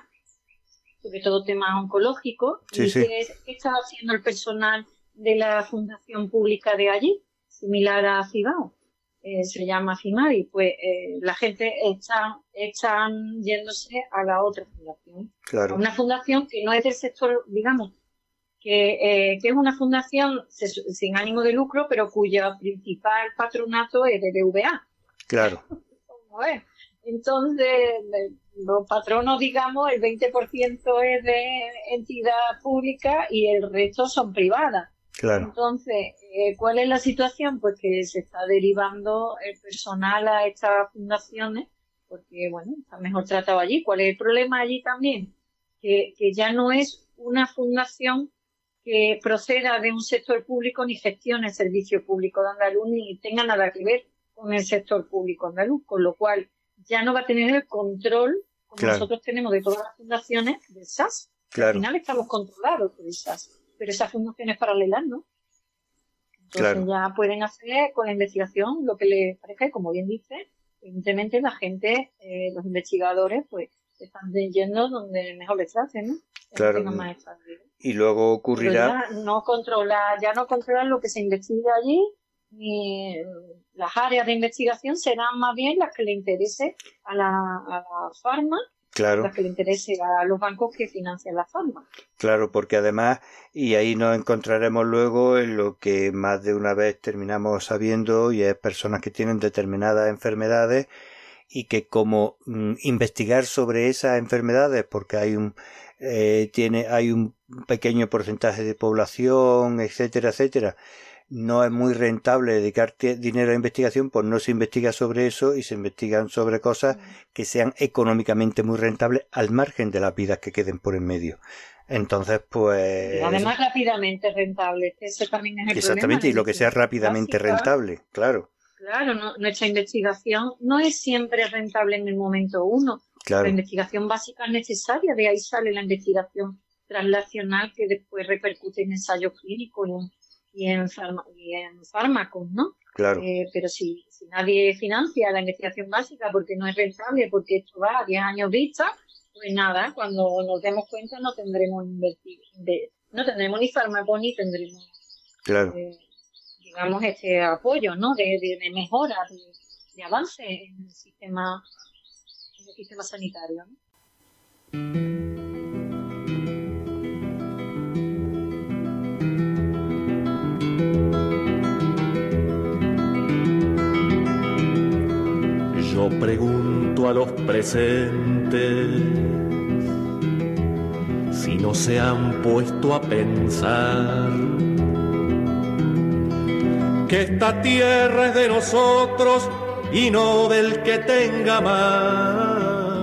sobre todo temas oncológicos.
Sí,
¿Y
sí,
qué, es- qué está haciendo el personal de la fundación pública de allí? Similar a Cibao. Eh, se llama CIMARI, pues eh, la gente está, están yéndose a la otra fundación, a
claro,
una fundación que no es del sector, digamos, que, eh, que es una fundación se- sin ánimo de lucro, pero cuyo principal patronato es B B V A.
claro,
¿Cómo es? Entonces, de- los patronos, digamos, el veinte por ciento es de entidad pública y el resto son privadas.
claro,
Entonces, eh, ¿cuál es la situación? Pues que se está derivando el personal a estas fundaciones porque, bueno, está mejor tratado allí. ¿Cuál es el problema allí también? Que, que ya no es una fundación que proceda de un sector público ni gestione el servicio público de andaluz ni tenga nada que ver con el sector público andaluz, con lo cual ya no va a tener el control como
Claro.
nosotros tenemos de todas las fundaciones del S A S.
Claro.
Al final estamos controlados por el S A S, pero esas fundaciones paralelas no. Entonces
Claro.
ya pueden hacer con la investigación lo que les parezca, y como bien dice, evidentemente la gente, eh, los investigadores, pues se están yendo donde mejor les hacen, ¿no? Que
Claro.
tengan más estabilidad.
Y luego
Pero
ocurrirá...
ya no controla, ya no controlan lo que se investiga allí, ni las áreas de investigación serán más bien las que le interese a la, a la farma,
Claro.
las que le interese a los bancos que financian la farma.
Claro, porque además, y ahí nos encontraremos luego en lo que más de una vez terminamos sabiendo, y es personas que tienen determinadas enfermedades y que como mm, investigar sobre esas enfermedades, porque hay un eh, tiene hay un pequeño porcentaje de población, etcétera, etcétera, no es muy rentable dedicar dinero a investigación, pues no se investiga sobre eso y se investigan sobre cosas que sean económicamente muy rentables al margen de las vidas que queden por en medio. Entonces, pues...
Además, rápidamente rentable. Ese también es el
exactamente,
problema.
Y lo que sea rápidamente básica, rentable, claro.
Claro, no, nuestra investigación no es siempre rentable en el momento uno. Claro. La investigación básica es necesaria, de ahí sale la investigación translacional que después repercute en ensayos clínicos y en, y en fármacos, ¿no?
Claro.
Eh, pero si, si nadie financia la investigación básica porque no es rentable, porque esto va a diez años vista, pues nada, cuando nos demos cuenta no tendremos invertido, de, no tendremos ni fármaco ni tendremos,
claro.
eh, digamos, este apoyo, ¿no? De, de, de mejora, de, de avance en el sistema, en el sistema sanitario, ¿no?
Yo pregunto a los presentes si no se han puesto a pensar que esta tierra es de nosotros y no del que tenga más.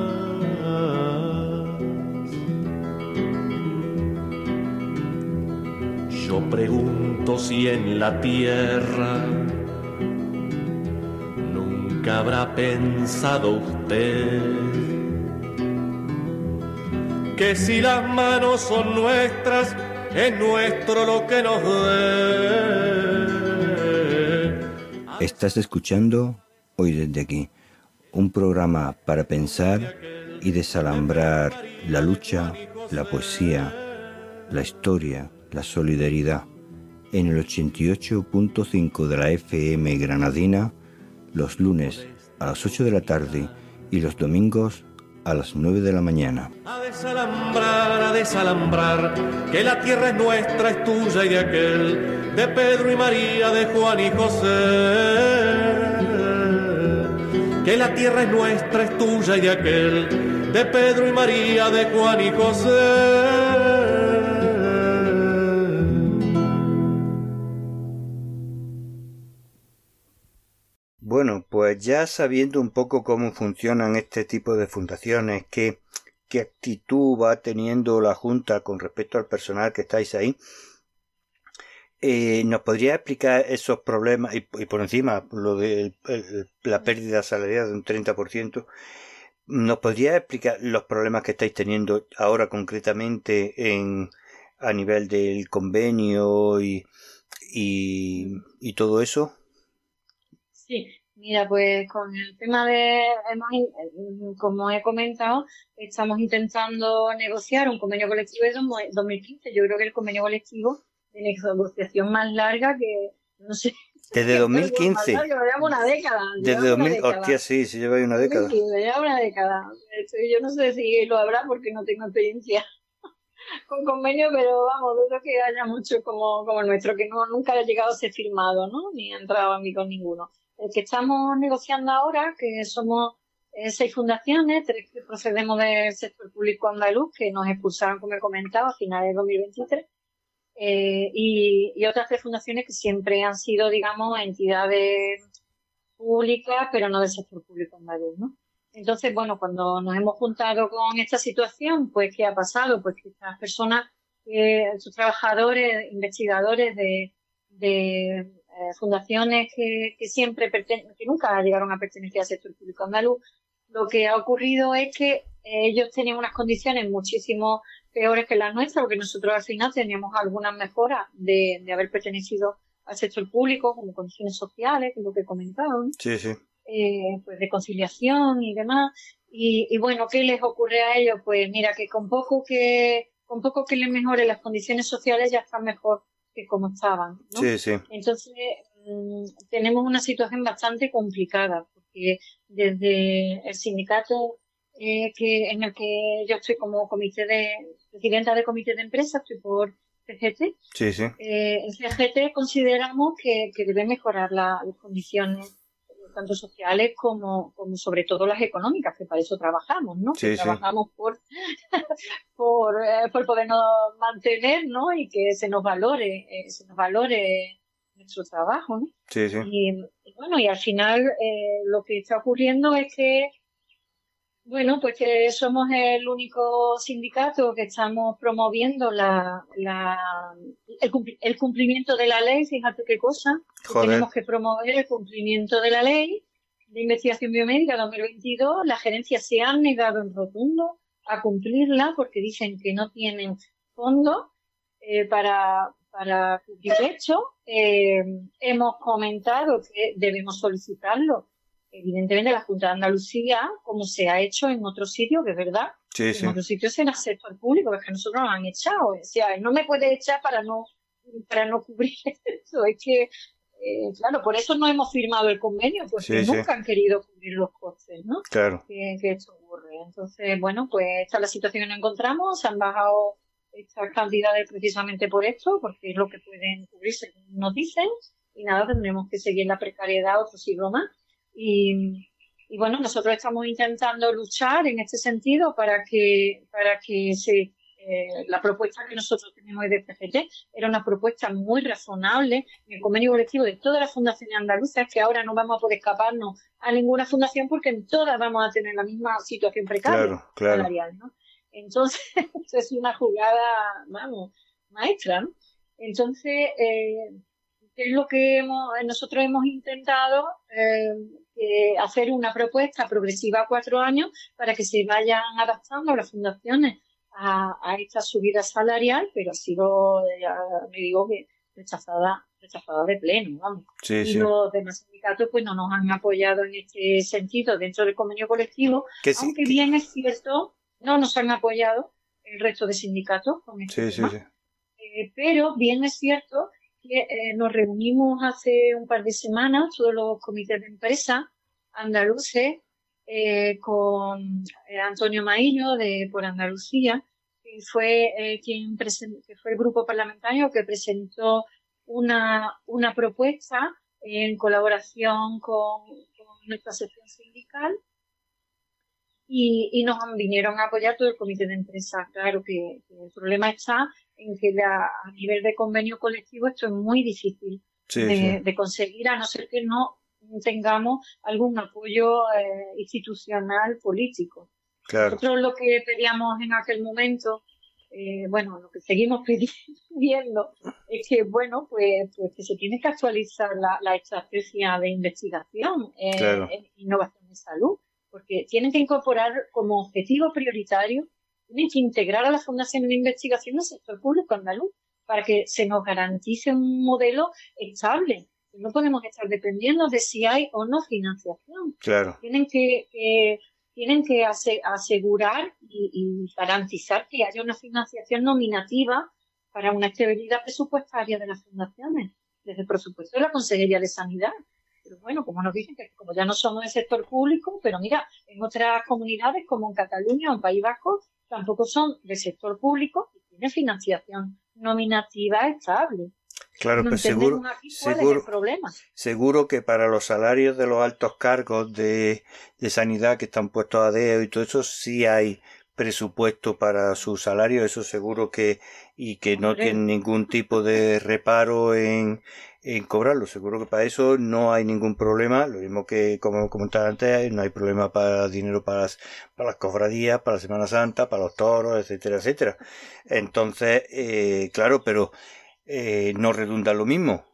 Yo pregunto si en la tierra nunca habrá pensado usted que si las manos son nuestras, es nuestro lo que nos dé.
Estás escuchando Hoy desde aquí, un programa para pensar y desalambrar la lucha, la poesía, la historia, la solidaridad, en el ochenta y ocho punto cinco de la F M granadina, los lunes a las ocho de la tarde y los domingos a las nueve de la mañana.
A desalambrar, a desalambrar, que la tierra es nuestra, es tuya y de aquel, de Pedro y María, de Juan y José. Que la tierra es nuestra, es tuya y de aquel, de Pedro y María, de Juan y José.
Bueno, pues ya sabiendo un poco cómo funcionan este tipo de fundaciones, qué, qué actitud va teniendo la Junta con respecto al personal que estáis ahí, eh, ¿nos podría explicar esos problemas y, y por encima lo de el, la pérdida salarial de un treinta por ciento? ¿Nos podría explicar los problemas que estáis teniendo ahora concretamente en a nivel del convenio y, y, y todo eso?
Sí, mira, pues con el tema de, hemos, como he comentado, estamos intentando negociar un convenio colectivo de dos mil quince. Yo creo que el convenio colectivo de negociación más larga que, no sé.
Desde dos mil quince.
Larga, llevamos una década.
Desde dos mil, hostia, sí, sí lleva una década.
Sí, lleva una década. Yo no sé si lo habrá porque no tengo experiencia con convenio, pero vamos, dudo que haya mucho como, como el nuestro, que no nunca ha llegado a ser firmado, ¿no? Ni ha entrado a mí con ninguno. El que estamos negociando ahora, que somos eh, seis fundaciones, tres que procedemos del sector público andaluz, que nos expulsaron, como he comentado, a finales de dos mil veintitrés, eh, y, y otras tres fundaciones que siempre han sido, digamos, entidades públicas, pero no del sector público andaluz, ¿no? Entonces, bueno, cuando nos hemos juntado con esta situación, pues, ¿qué ha pasado? Pues que estas personas, eh, estos trabajadores, investigadores de, de eh, fundaciones que, que siempre pertenecen, que nunca llegaron a pertenecer al sector público andaluz, lo que ha ocurrido es que ellos tenían unas condiciones muchísimo peores que las nuestras, porque nosotros al final teníamos algunas mejoras de, de haber pertenecido al sector público, como condiciones sociales, que es lo que comentaban.
Sí, sí.
Eh, pues de conciliación y demás. Y, y bueno, ¿qué les ocurre a ellos? Pues mira, que con poco que, con poco que les mejore las condiciones sociales ya están mejor que como estaban, ¿no?
Sí, sí.
Entonces, mmm, tenemos una situación bastante complicada, porque desde el sindicato eh, que en el que yo estoy como comité de, presidenta de comité de empresa, estoy por C G T.
Sí, sí.
Eh, en C G T consideramos que, que debe mejorar la, las condiciones tanto sociales como, como sobre todo las económicas, que para eso trabajamos, ¿no?
Sí,
que
sí.
trabajamos por, por, eh, por podernos mantener, ¿no? Y que se nos valore, eh, se nos valore nuestro trabajo, ¿no?
Sí, sí.
Y, y bueno, y al final eh, lo que está ocurriendo es que bueno, pues que somos el único sindicato que estamos promoviendo la, la, el, cumpli- el cumplimiento de la ley. Fíjate qué cosa, que
Joder.
tenemos que promover el cumplimiento de la ley de investigación biomédica dos mil veintidós. La gerencia se ha negado en rotundo a cumplirla porque dicen que no tienen fondos eh, para, para cubrir esto. Eh, hemos comentado que debemos solicitarlo. Evidentemente, la Junta de Andalucía, como se ha hecho en otros sitios, que es verdad,
Sí,
en
sí.
otros sitios en el sector público, es que nosotros nos han echado. O sea, no me puede echar para no, para no cubrir eso. Es que, eh, claro, por eso no hemos firmado el convenio, porque
Sí, sí.
nunca han querido cubrir los costes, ¿no?
Claro.
Que, que esto ocurre. Entonces, bueno, pues esta es la situación que nos encontramos. Se han bajado estas cantidades precisamente por esto, porque es lo que pueden cubrir, según nos dicen. Y nada, tendremos que seguir en la precariedad otro siglo más. Y, y bueno, nosotros estamos intentando luchar en este sentido para que para que se eh, la propuesta que nosotros tenemos de C G T era una propuesta muy razonable en el convenio colectivo de todas las fundaciones andaluzas, que ahora no vamos a poder escaparnos a ninguna fundación porque en todas vamos a tener la misma situación precaria
Claro, claro.
salarial, ¿no? Entonces, esto es una jugada, vamos, maestra, ¿no? Entonces, eh, ¿qué es lo que hemos, nosotros hemos intentado? Eh, eh, hacer una propuesta progresiva a cuatro años para que se vayan adaptando las fundaciones a, a esta subida salarial, pero ha sido, ya me digo que rechazada, rechazada de pleno, vamos.
Sí,
y
sí.
los demás sindicatos pues no nos han apoyado en este sentido dentro del convenio colectivo,
Que sí,
aunque
que-
bien es cierto, no nos han apoyado el resto de sindicatos con este
Sí, sí,
tema.
sí.
Eh, pero bien es cierto que eh, nos reunimos hace un par de semanas, todos los comités de empresa andaluces, eh, con eh, Antonio Maillo de Por Andalucía, que fue eh, quien presen- que fue el grupo parlamentario que presentó una, una propuesta en colaboración con, con nuestra sección sindical y, y nos vinieron a apoyar todo el comité de empresa. Claro que, que el problema está en que la, a nivel de convenio colectivo esto es muy difícil
Sí,
de,
sí.
de conseguir, a no ser que no tengamos algún apoyo eh, institucional político.
Claro.
Nosotros lo que pedíamos en aquel momento, eh, bueno, lo que seguimos pidiendo es que, bueno, pues, pues que se tiene que actualizar la, la estrategia de investigación eh,
Claro.
en innovación de salud, porque tienen que incorporar como objetivo prioritario, tienen que integrar a la Fundación de Investigación del sector público andaluz para que se nos garantice un modelo estable. No podemos estar dependiendo de si hay o no financiación.
Claro.
Tienen que, que tienen que ase- asegurar y, y garantizar que haya una financiación nominativa para una estabilidad presupuestaria de las fundaciones, desde el presupuesto de la Consejería de Sanidad. Pero bueno, como nos dicen que como ya no somos del sector público, pero mira, en otras comunidades como en Cataluña o en País Vasco tampoco son del sector público y tienen financiación nominativa estable.
Claro,
No
pues
entendemos
seguro,
aquí cuál es
seguro,
el problema.
seguro que para los salarios de los altos cargos de, de sanidad que están puestos a dedo y todo eso, sí hay presupuesto para su salario, eso seguro que, y que no
Hombre.
tienen ningún tipo de reparo en, en cobrarlo, seguro que para eso no hay ningún problema, lo mismo que como comentaba antes, no hay problema para dinero para las, para las cofradías, para la Semana Santa, para los toros, etcétera, etcétera. Entonces, eh, claro, pero eh, no redunda lo mismo.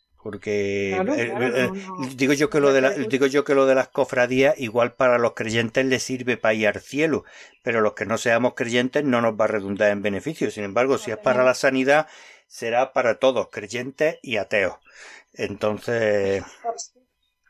Porque
Claro,
eh,
claro,
eh,
no, no,
digo yo que
no
lo de la,
repercute.
digo yo que lo de las cofradías igual para los creyentes les sirve para ir al cielo, pero los que no seamos creyentes no nos va a redundar en beneficio. Sin embargo,
No
si es para
tenemos-
la sanidad, será para todos, creyentes y ateos. Entonces,
Sí,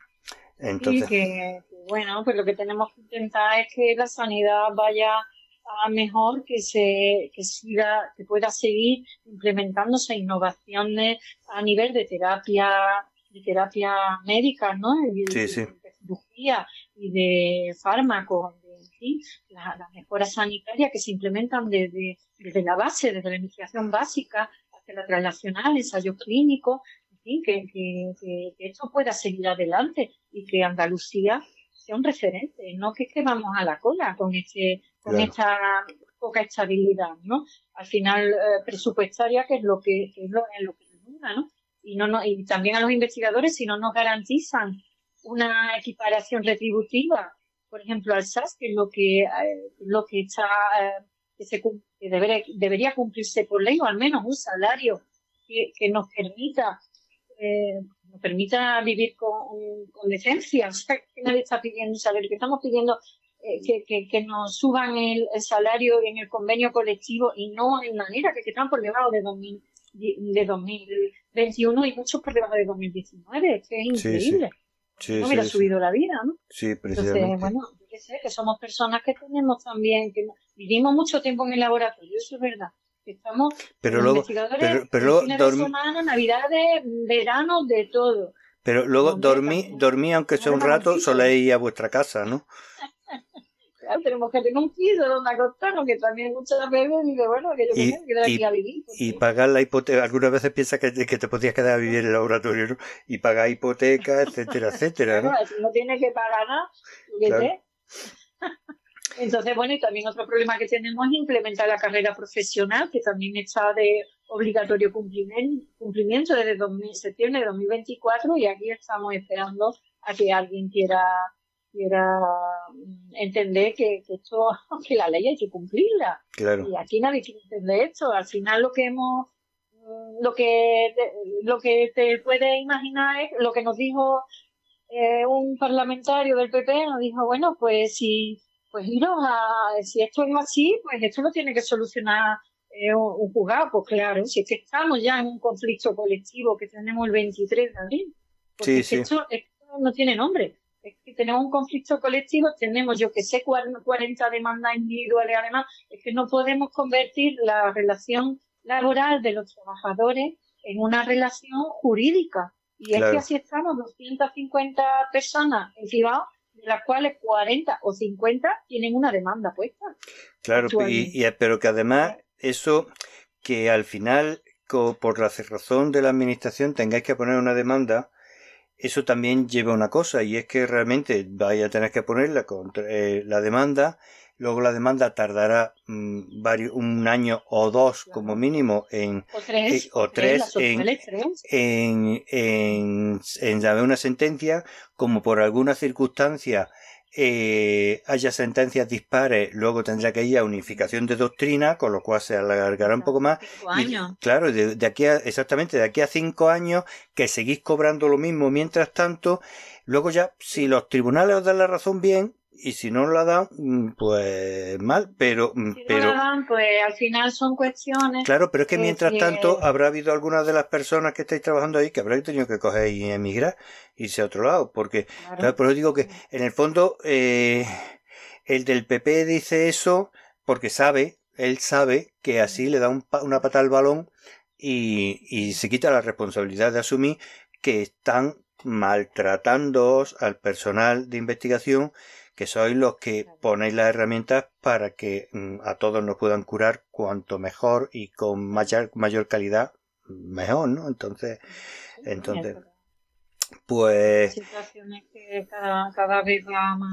entonces,
que, que, bueno, pues lo que tenemos que intentar es que la sanidad vaya a mejor, que se que siga, que pueda seguir implementándose innovaciones a nivel de terapia, de terapia médica, ¿no? Y de,
sí, sí,
de cirugía y de fármacos, de, en fin, la- las mejoras sanitarias que se implementan desde, desde la base, desde la investigación básica hasta la translacional, ensayos clínicos, en fin, que, que, que, que esto pueda seguir adelante y que Andalucía sea un referente, no que, que vamos a la cola con este, con claro. esta poca estabilidad, ¿no? Al final, eh, presupuestaria, que es lo que, que es lo, es lo que nos dura, ¿no? Y no, no, y también a los investigadores, si no nos garantizan una equiparación retributiva, por ejemplo, al S A S, que es lo que, eh, lo que está, eh, que, se, que debería, debería cumplirse por ley, o al menos un salario que, que nos permita, eh, nos permita vivir con, con decencia. O sea, que nadie está pidiendo un salario, que estamos pidiendo eh, que, que, que nos suban el, el salario en el convenio colectivo y no en manera que, que están por debajo de dos mil, de dos mil veintiuno y muchos por debajo de dos mil diecinueve. Es que es increíble.
Sí, sí. Sí,
no hubiera
sí,
subido
sí.
la vida, ¿no?
Sí, precisamente.
Entonces, bueno, yo qué sé, que somos personas que tenemos también, que vivimos mucho tiempo en el laboratorio, eso es verdad. Que estamos
pero luego,
investigadores,
pero, pero luego
fines
dorm...
de semana, navidades, verano, de todo.
Pero luego
no,
dormí, dormí, aunque sea un rato, soléis ir a vuestra casa, ¿no?
Claro, tenemos que tener un piso donde acostarnos, que también muchas veces dice, bueno, que yo
y,
me quedo aquí a vivir.
Porque... Y pagar la hipoteca, algunas veces piensas que, que te podías quedar a vivir en el laboratorio, ¿no? Y pagar hipoteca, etcétera, etcétera, ¿no?
Claro, si no tienes que pagar nada, ¿qué claro. sé? Entonces, bueno, y también otro problema que tenemos es implementar la carrera profesional, que también está de obligatorio cumplimiento, cumplimiento desde dos mil, septiembre de dos mil veinticuatro, y aquí estamos esperando a que alguien quiera quiera entender que, que esto, que la ley hay que cumplirla.
Claro.
Y aquí nadie quiere entender esto. Al final lo que hemos, lo que te, lo que te puedes imaginar es lo que nos dijo eh, un parlamentario del P P, nos dijo, bueno, pues si, pues iros a, si esto es así, pues esto lo tiene que solucionar eh, un, un juzgado. Pues claro, si es que estamos ya en un conflicto colectivo que tenemos el veintitrés de abril. Porque
sí,
es
sí.
que esto, esto no tiene nombre. Es que tenemos un conflicto colectivo, tenemos, yo que sé, cuarenta demandas individuales, además, es que no podemos convertir la relación laboral de los trabajadores en una relación jurídica. Y claro. Es que así estamos, doscientas cincuenta personas en Cibao, de las cuales cuarenta o cincuenta tienen una demanda puesta.
Claro, y, y, pero que además eso, que al final, por la razón de la administración, tengáis que poner una demanda, eso también lleva una cosa, y es que realmente vais a tener que ponerla contra eh, la demanda, luego la demanda tardará mmm, varios, un año o dos claro. como mínimo en
o tres,
eh, o tres, tres en,
tres.
en, en, en dar una sentencia, como por alguna circunstancia eh, haya sentencias dispares, luego tendrá que ir a unificación de doctrina, con lo cual se alargará un poco más.
Cinco años.
Y, claro, de, de aquí a, exactamente, de aquí a cinco años, que seguís cobrando lo mismo mientras tanto, luego ya, si los tribunales os dan la razón, bien, y si no la dan, pues mal, pero...
Si
pero
no la dan, pues al final son cuestiones...
Claro, pero es que
eh,
mientras
que...
tanto habrá habido algunas de las personas que estáis trabajando ahí que habrán tenido que coger y emigrar, irse a otro lado, porque, claro. Claro, por eso digo que en el fondo eh, el del P P dice eso porque sabe, él sabe que así le da un, una pata al balón y, y se quita la responsabilidad de asumir que están maltratándoos al personal de investigación, que sois los que ponéis las herramientas para que mm, a todos nos puedan curar cuanto mejor y con mayor, mayor calidad, mejor, ¿no? Entonces, entonces, pues...
situaciones que cada, cada vez va más,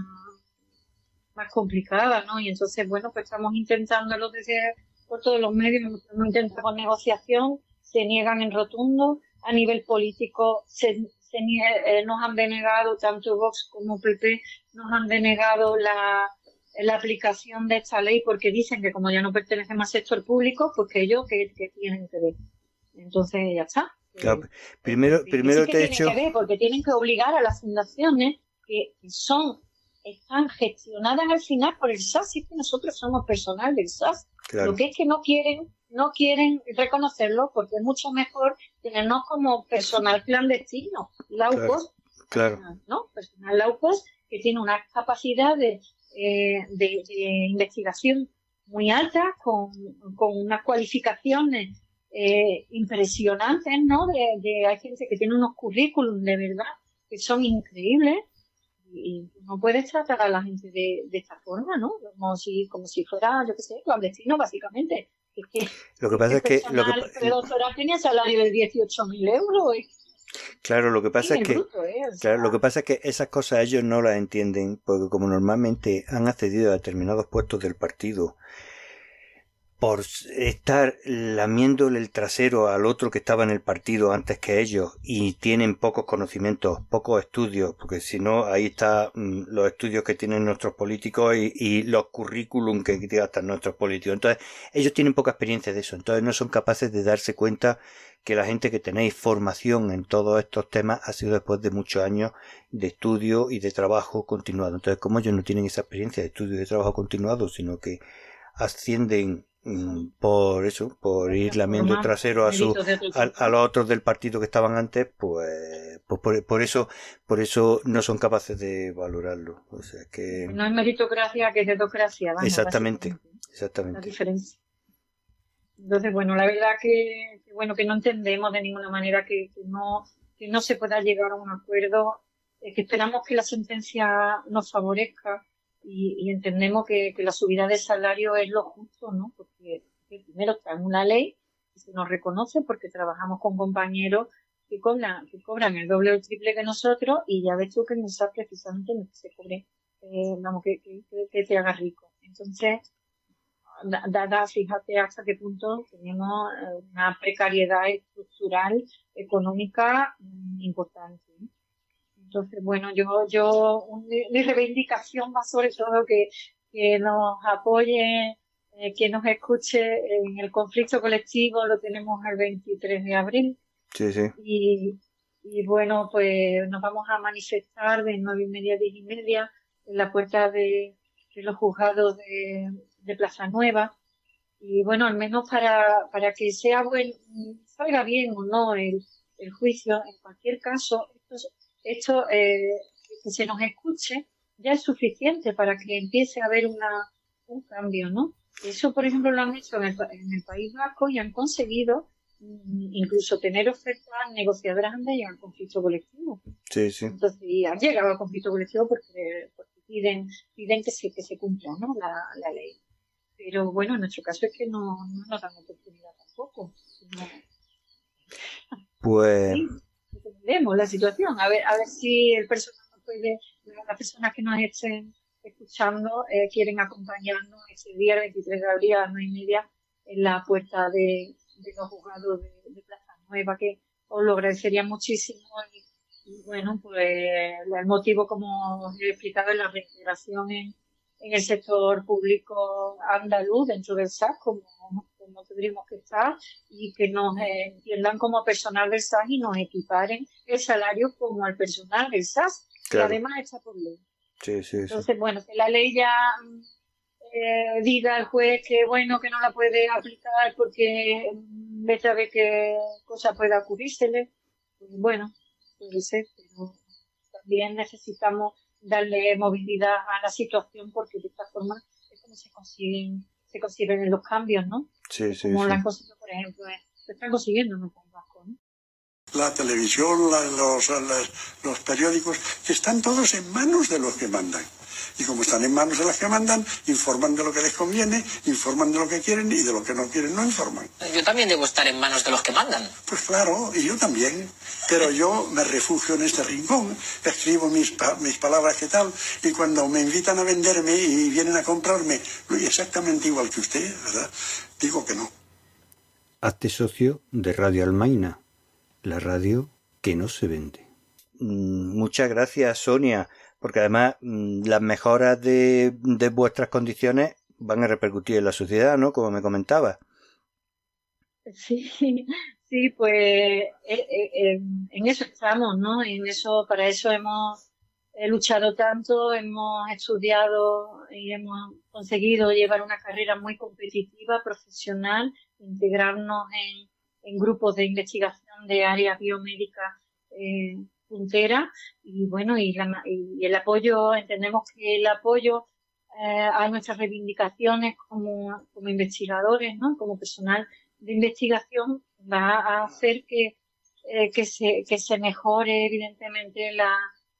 más complicada, ¿no? Y entonces, bueno, pues estamos intentándolo desde por todos los medios, hemos intentado con negociación, se niegan en rotundo, a nivel político se... Se nie- eh, nos han denegado, tanto Vox como P P, nos han denegado la, la aplicación de esta ley porque dicen que como ya no pertenecemos al sector público, pues que ellos que, que tienen que ver. Entonces ya está.
Claro, primero,
que,
primero
que
te he
tienen
hecho...
que ver porque tienen que obligar a las fundaciones que son, están gestionadas al final por el S A S, y es que nosotros somos personal del S A S.
Claro.
Lo que es que no quieren no quieren reconocerlo porque es mucho mejor tenernos como personal clandestino, low cost,
claro, claro.
¿no? Personal low cost que tiene una capacidad de, eh, de, de investigación muy alta, con, con unas cualificaciones eh, impresionantes, ¿no? De, de, hay gente que tiene unos currículums de verdad que son increíbles y no puedes tratar a la gente de, de esta forma, ¿no? Como si, como si fuera, yo qué sé, clandestino, básicamente. Es que,
lo que pasa es que... Lo que...
El doctorado tenía salario de dieciocho mil euros.
Claro, lo que pasa
Sí,
es que
bruto, ¿eh? O sea,
claro, lo que pasa es que esas cosas ellos no las entienden, porque como normalmente han accedido a determinados puestos del partido por estar lamiéndole el trasero al otro que estaba en el partido antes que ellos y tienen pocos conocimientos, pocos estudios, porque si no, ahí están mmm, los estudios que tienen nuestros políticos y, y los currículum que gastan nuestros políticos. Entonces, ellos tienen poca experiencia de eso, entonces no son capaces de darse cuenta que la gente que tenéis formación en todos estos temas ha sido después de muchos años de estudio y de trabajo continuado. Entonces, como ellos no tienen esa experiencia de estudio y de trabajo continuado, sino que ascienden por eso, por ir lamiendo trasero a su a, a los otros del partido que estaban antes, pues, pues por, por eso por eso no son capaces de valorarlo. O sea que
no es meritocracia, que es dedocracia. Vamos,
exactamente, exactamente.
La diferencia. Entonces, bueno, la verdad que, que bueno que no entendemos de ninguna manera que, que no que no se pueda llegar a un acuerdo, eh, que esperamos que la sentencia nos favorezca. Y, y entendemos que, que la subida de salario es lo justo, ¿no? Porque, porque primero traen una ley que se nos reconoce porque trabajamos con compañeros que cobran, que cobran el doble o el triple que nosotros y ya ves tú que en el S A P precisamente no se cobre, eh, vamos, que, que, que te haga rico. Entonces, dada, fíjate hasta qué punto tenemos una precariedad estructural, económica importante, ¿no? Entonces, bueno, yo, yo, mi reivindicación va sobre todo que, que nos apoye, eh, que nos escuche en el conflicto colectivo, lo tenemos el veintitrés de abril.
Sí, sí.
Y, y bueno, pues nos vamos a manifestar de nueve y media a diez y media en la puerta de, de los juzgados de, de Plaza Nueva. Y bueno, al menos para, para que sea buen, salga bien o no el, el juicio, en cualquier caso, esto es, Esto, eh, que se nos escuche, ya es suficiente para que empiece a haber una, un cambio, ¿no? Eso, por ejemplo, lo han hecho en el, en el País Vasco y han conseguido mm, incluso tener ofertas negociadoras donde llegan al conflicto colectivo.
Sí, sí.
Entonces, y han llegado al conflicto colectivo porque, porque piden, piden que se, que se cumpla, ¿no? La, la ley. Pero bueno, en nuestro caso es que no, no nos dan oportunidad tampoco. No.
Pues...
Sí. Vemos la situación, a ver a ver si el personal puede, las personas que nos estén escuchando eh, quieren acompañarnos ese día, el veintitrés de abril a las nueve y media en la puerta de, de los juzgados de, de Plaza Nueva, que os lo agradecería muchísimo y, y bueno, pues el motivo, como os he explicado, es la reintegración en, en el sector público andaluz dentro del S A C, como como tendríamos que estar, y que nos eh, entiendan como personal del S A S y nos equiparen el salario como al personal del S A S, claro. Que además está por ley.
Sí, sí,
Entonces,
sí.
bueno, que la ley ya eh, diga al juez que bueno, que no la puede aplicar porque vete a ver qué cosa pueda ocurrírsele, pues bueno, puede ser, pero también necesitamos darle movilidad a la situación porque de esta forma es como se consiguen se consiguen los cambios, ¿no?
Sí, sí,
como
sí.
lo han conseguido, por ejemplo, se están consiguiendo en el País Vasco, ¿no?
La televisión, la, los, los, los periódicos, están todos en manos de los que mandan. Y como están en manos de los que mandan, informan de lo que les conviene, informan de lo que quieren y de lo que no quieren no informan.
Yo también debo estar en manos de los que mandan.
Pues claro, y yo también. Pero yo me refugio en este rincón, escribo mis, mis palabras que tal, y cuando me invitan a venderme y vienen a comprarme, exactamente igual que usted, ¿verdad? Digo que no.
Hazte socio de Radio Almaina, la radio que no se vende. Mm, muchas gracias, Sonia, porque además mm, las mejoras de, de vuestras condiciones van a repercutir en la sociedad, ¿no? Como me comentabas.
Sí, sí, pues eh, eh, en eso estamos, ¿no? En eso, para eso hemos eh, luchado tanto, hemos estudiado y hemos conseguido llevar una carrera muy competitiva, profesional, integrarnos en, en grupos de investigación de áreas biomédicas eh, punteras y bueno, y, la, y el apoyo, entendemos que el apoyo eh, a nuestras reivindicaciones como, como investigadores, ¿no? Como personal de investigación va a hacer que, eh, que, se, que se mejore evidentemente la,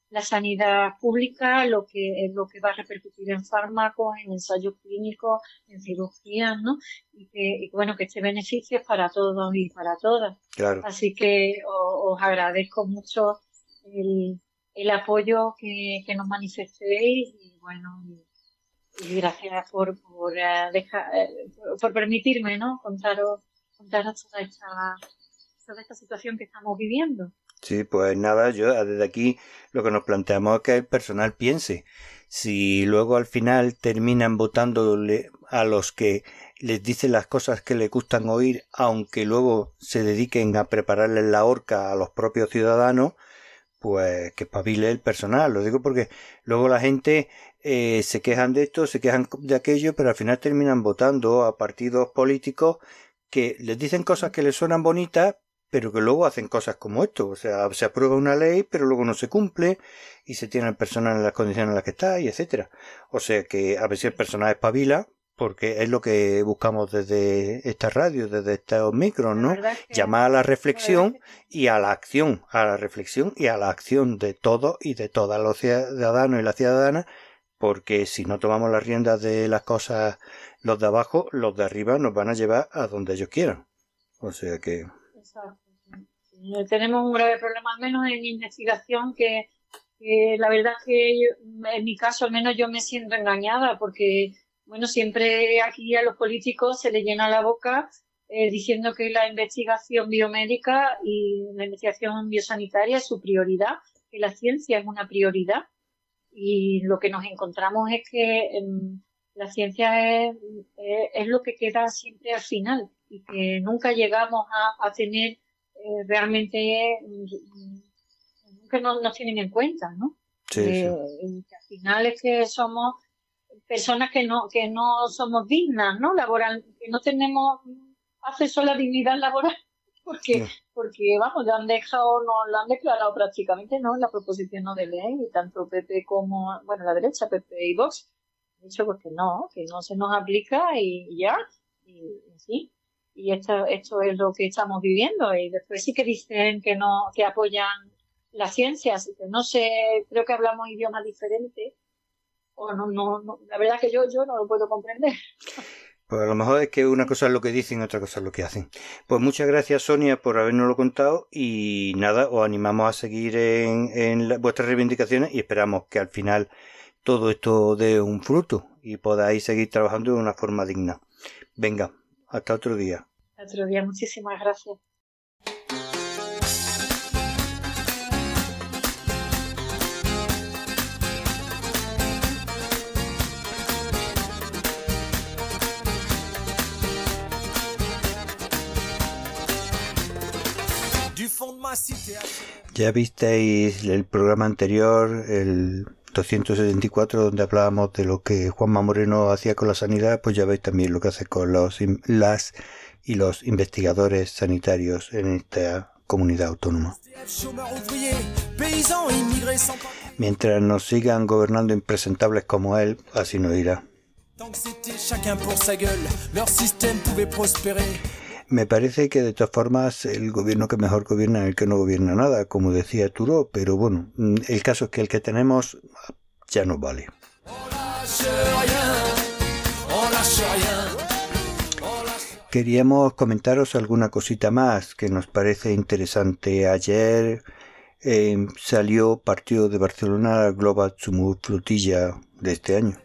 la sanidad pública, lo que, lo que va a repercutir en fármacos, en ensayos clínicos, en cirugías, ¿no? Y que, y bueno, que este beneficio es para todos y para todas.
Claro.
Así que os, os agradezco mucho el, el apoyo que, que nos manifestéis y bueno, y, y gracias por, por, uh, dejar, uh, por, por permitirme, ¿no? Contaros, contaros toda esta, toda esta situación que estamos viviendo.
Sí, pues nada, yo desde aquí lo que nos planteamos es que el personal piense. Si luego al final terminan votándole a los que les dicen las cosas que les gustan oír, aunque luego se dediquen a prepararles la horca a los propios ciudadanos, pues que espabile el personal. Lo digo porque luego la gente eh, se quejan de esto, se quejan de aquello, pero al final terminan votando a partidos políticos que les dicen cosas que les suenan bonitas, pero que luego hacen cosas como esto. O sea, se aprueba una ley, pero luego no se cumple y se tiene el personal en las condiciones en las que está, y etcétera. O sea que a ver si el personal espabila, porque es lo que buscamos desde esta radio, desde estos micros, ¿no?
Que,
llamar a la reflexión y a la acción, a la reflexión y a la acción de todos y de todos los ciudadanos y las ciudadanas, porque si no tomamos las riendas de las cosas, los de abajo, los de arriba nos van a llevar a donde ellos quieran. O sea que...
Exacto. Sí. Tenemos un grave problema, al menos en investigación, que, que la verdad es que yo, en mi caso al menos yo me siento engañada, porque bueno, siempre aquí a los políticos se les llena la boca eh, diciendo que la investigación biomédica y la investigación biosanitaria es su prioridad, que la ciencia es una prioridad, y lo que nos encontramos es que eh, la ciencia es, es, es lo que queda siempre al final, y que nunca llegamos a, a tener eh, realmente que no nos tienen en cuenta, ¿no?
Sí,
eh,
sí.
Que al final es que somos personas que no que no somos dignas, ¿no? Laboral, que no tenemos acceso a la dignidad laboral, porque
No.
porque vamos, lo han dejado, nos lo han declarado prácticamente, ¿no? En la proposición no de ley, y tanto P P como, bueno, la derecha, P P y Vox, de hecho, pues que no, que no se nos aplica y ya, y, y sí. Y esto, esto es lo que estamos viviendo. Y después sí que dicen que no, que apoyan la ciencia, así que no sé, creo que hablamos idiomas diferentes, o no, no, no, la verdad que yo, yo no lo puedo comprender.
Pues a lo mejor es que una cosa es lo que dicen y otra cosa es lo que hacen. Pues muchas gracias, Sonia, por habernoslo contado, y nada, os animamos a seguir en, en la, vuestras reivindicaciones, y esperamos que al final todo esto dé un fruto y podáis seguir trabajando de una forma digna. Venga, hasta otro día.
Hasta otro día, muchísimas gracias.
Ya visteis el programa anterior, el doscientos setenta y cuatro, donde hablábamos de lo que Juanma Moreno hacía con la sanidad. Pues ya veis también lo que hace con los las y los investigadores sanitarios en esta comunidad autónoma. Mientras nos sigan gobernando impresentables como él, así nos irá. Me parece que de todas formas el gobierno que mejor gobierna es el que no gobierna nada, como decía Turó, pero bueno, el caso es que el que tenemos ya nos vale. Queríamos comentaros alguna cosita más que nos parece interesante. Ayer eh, salió, partió de Barcelona la Global Sumut Flotilla de este año.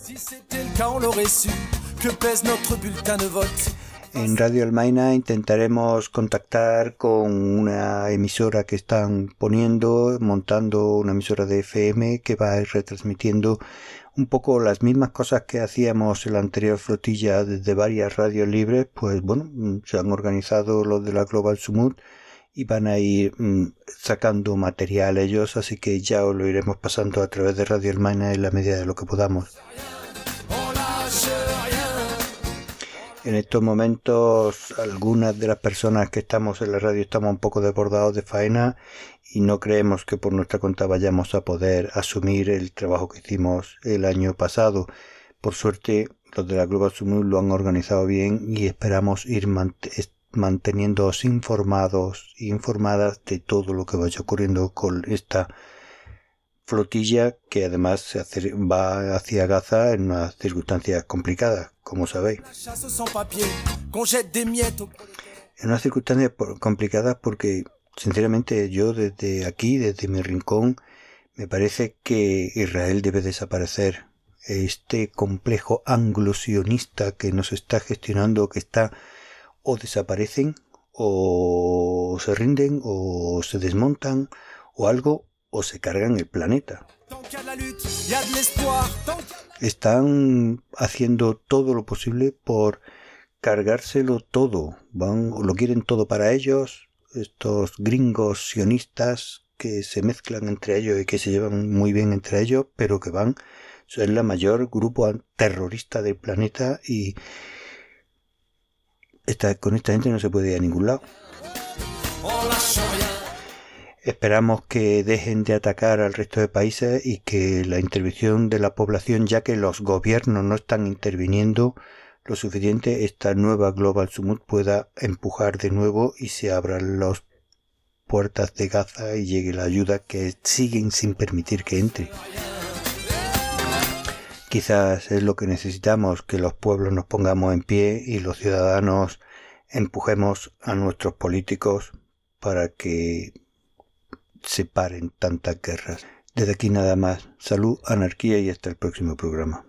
En Radio Almaina intentaremos contactar con una emisora que están poniendo, montando una emisora de F M que va a ir retransmitiendo un poco las mismas cosas que hacíamos en la anterior flotilla desde varias radios libres. Pues bueno, se han organizado los de la Global Sumut y van a ir mmm, sacando material ellos, así que ya os lo iremos pasando a través de Radio Almaina en la medida de lo que podamos. En estos momentos, algunas de las personas que estamos en la radio estamos un poco desbordados de faena y no creemos que por nuestra cuenta vayamos a poder asumir el trabajo que hicimos el año pasado. Por suerte, los de la Global Sumut lo han organizado bien y esperamos ir mant- manteniéndoos informados e informadas de todo lo que vaya ocurriendo con esta flotilla que además se hace, va hacia Gaza en unas circunstancias complicadas, como sabéis. En unas circunstancias complicadas porque, sinceramente, yo desde aquí, desde mi rincón, me parece que Israel debe desaparecer. Este complejo anglo-sionista que nos está gestionando, que está o desaparecen, o se rinden, o se desmontan, o algo, o se cargan el planeta. Están haciendo todo lo posible por cargárselo todo. Van, lo quieren todo para ellos, estos gringos sionistas que se mezclan entre ellos y que se llevan muy bien entre ellos, pero que van, son la mayor grupo terrorista del planeta y esta, con esta gente no se puede ir a ningún lado. Esperamos que dejen de atacar al resto de países y que la intervención de la población, ya que los gobiernos no están interviniendo lo suficiente, esta nueva Global Summit pueda empujar de nuevo y se abran las puertas de Gaza y llegue la ayuda que siguen sin permitir que entre. Quizás es lo que necesitamos, que los pueblos nos pongamos en pie y los ciudadanos empujemos a nuestros políticos para que se paren tantas guerras. Desde aquí nada más. Salud, anarquía y hasta el próximo programa.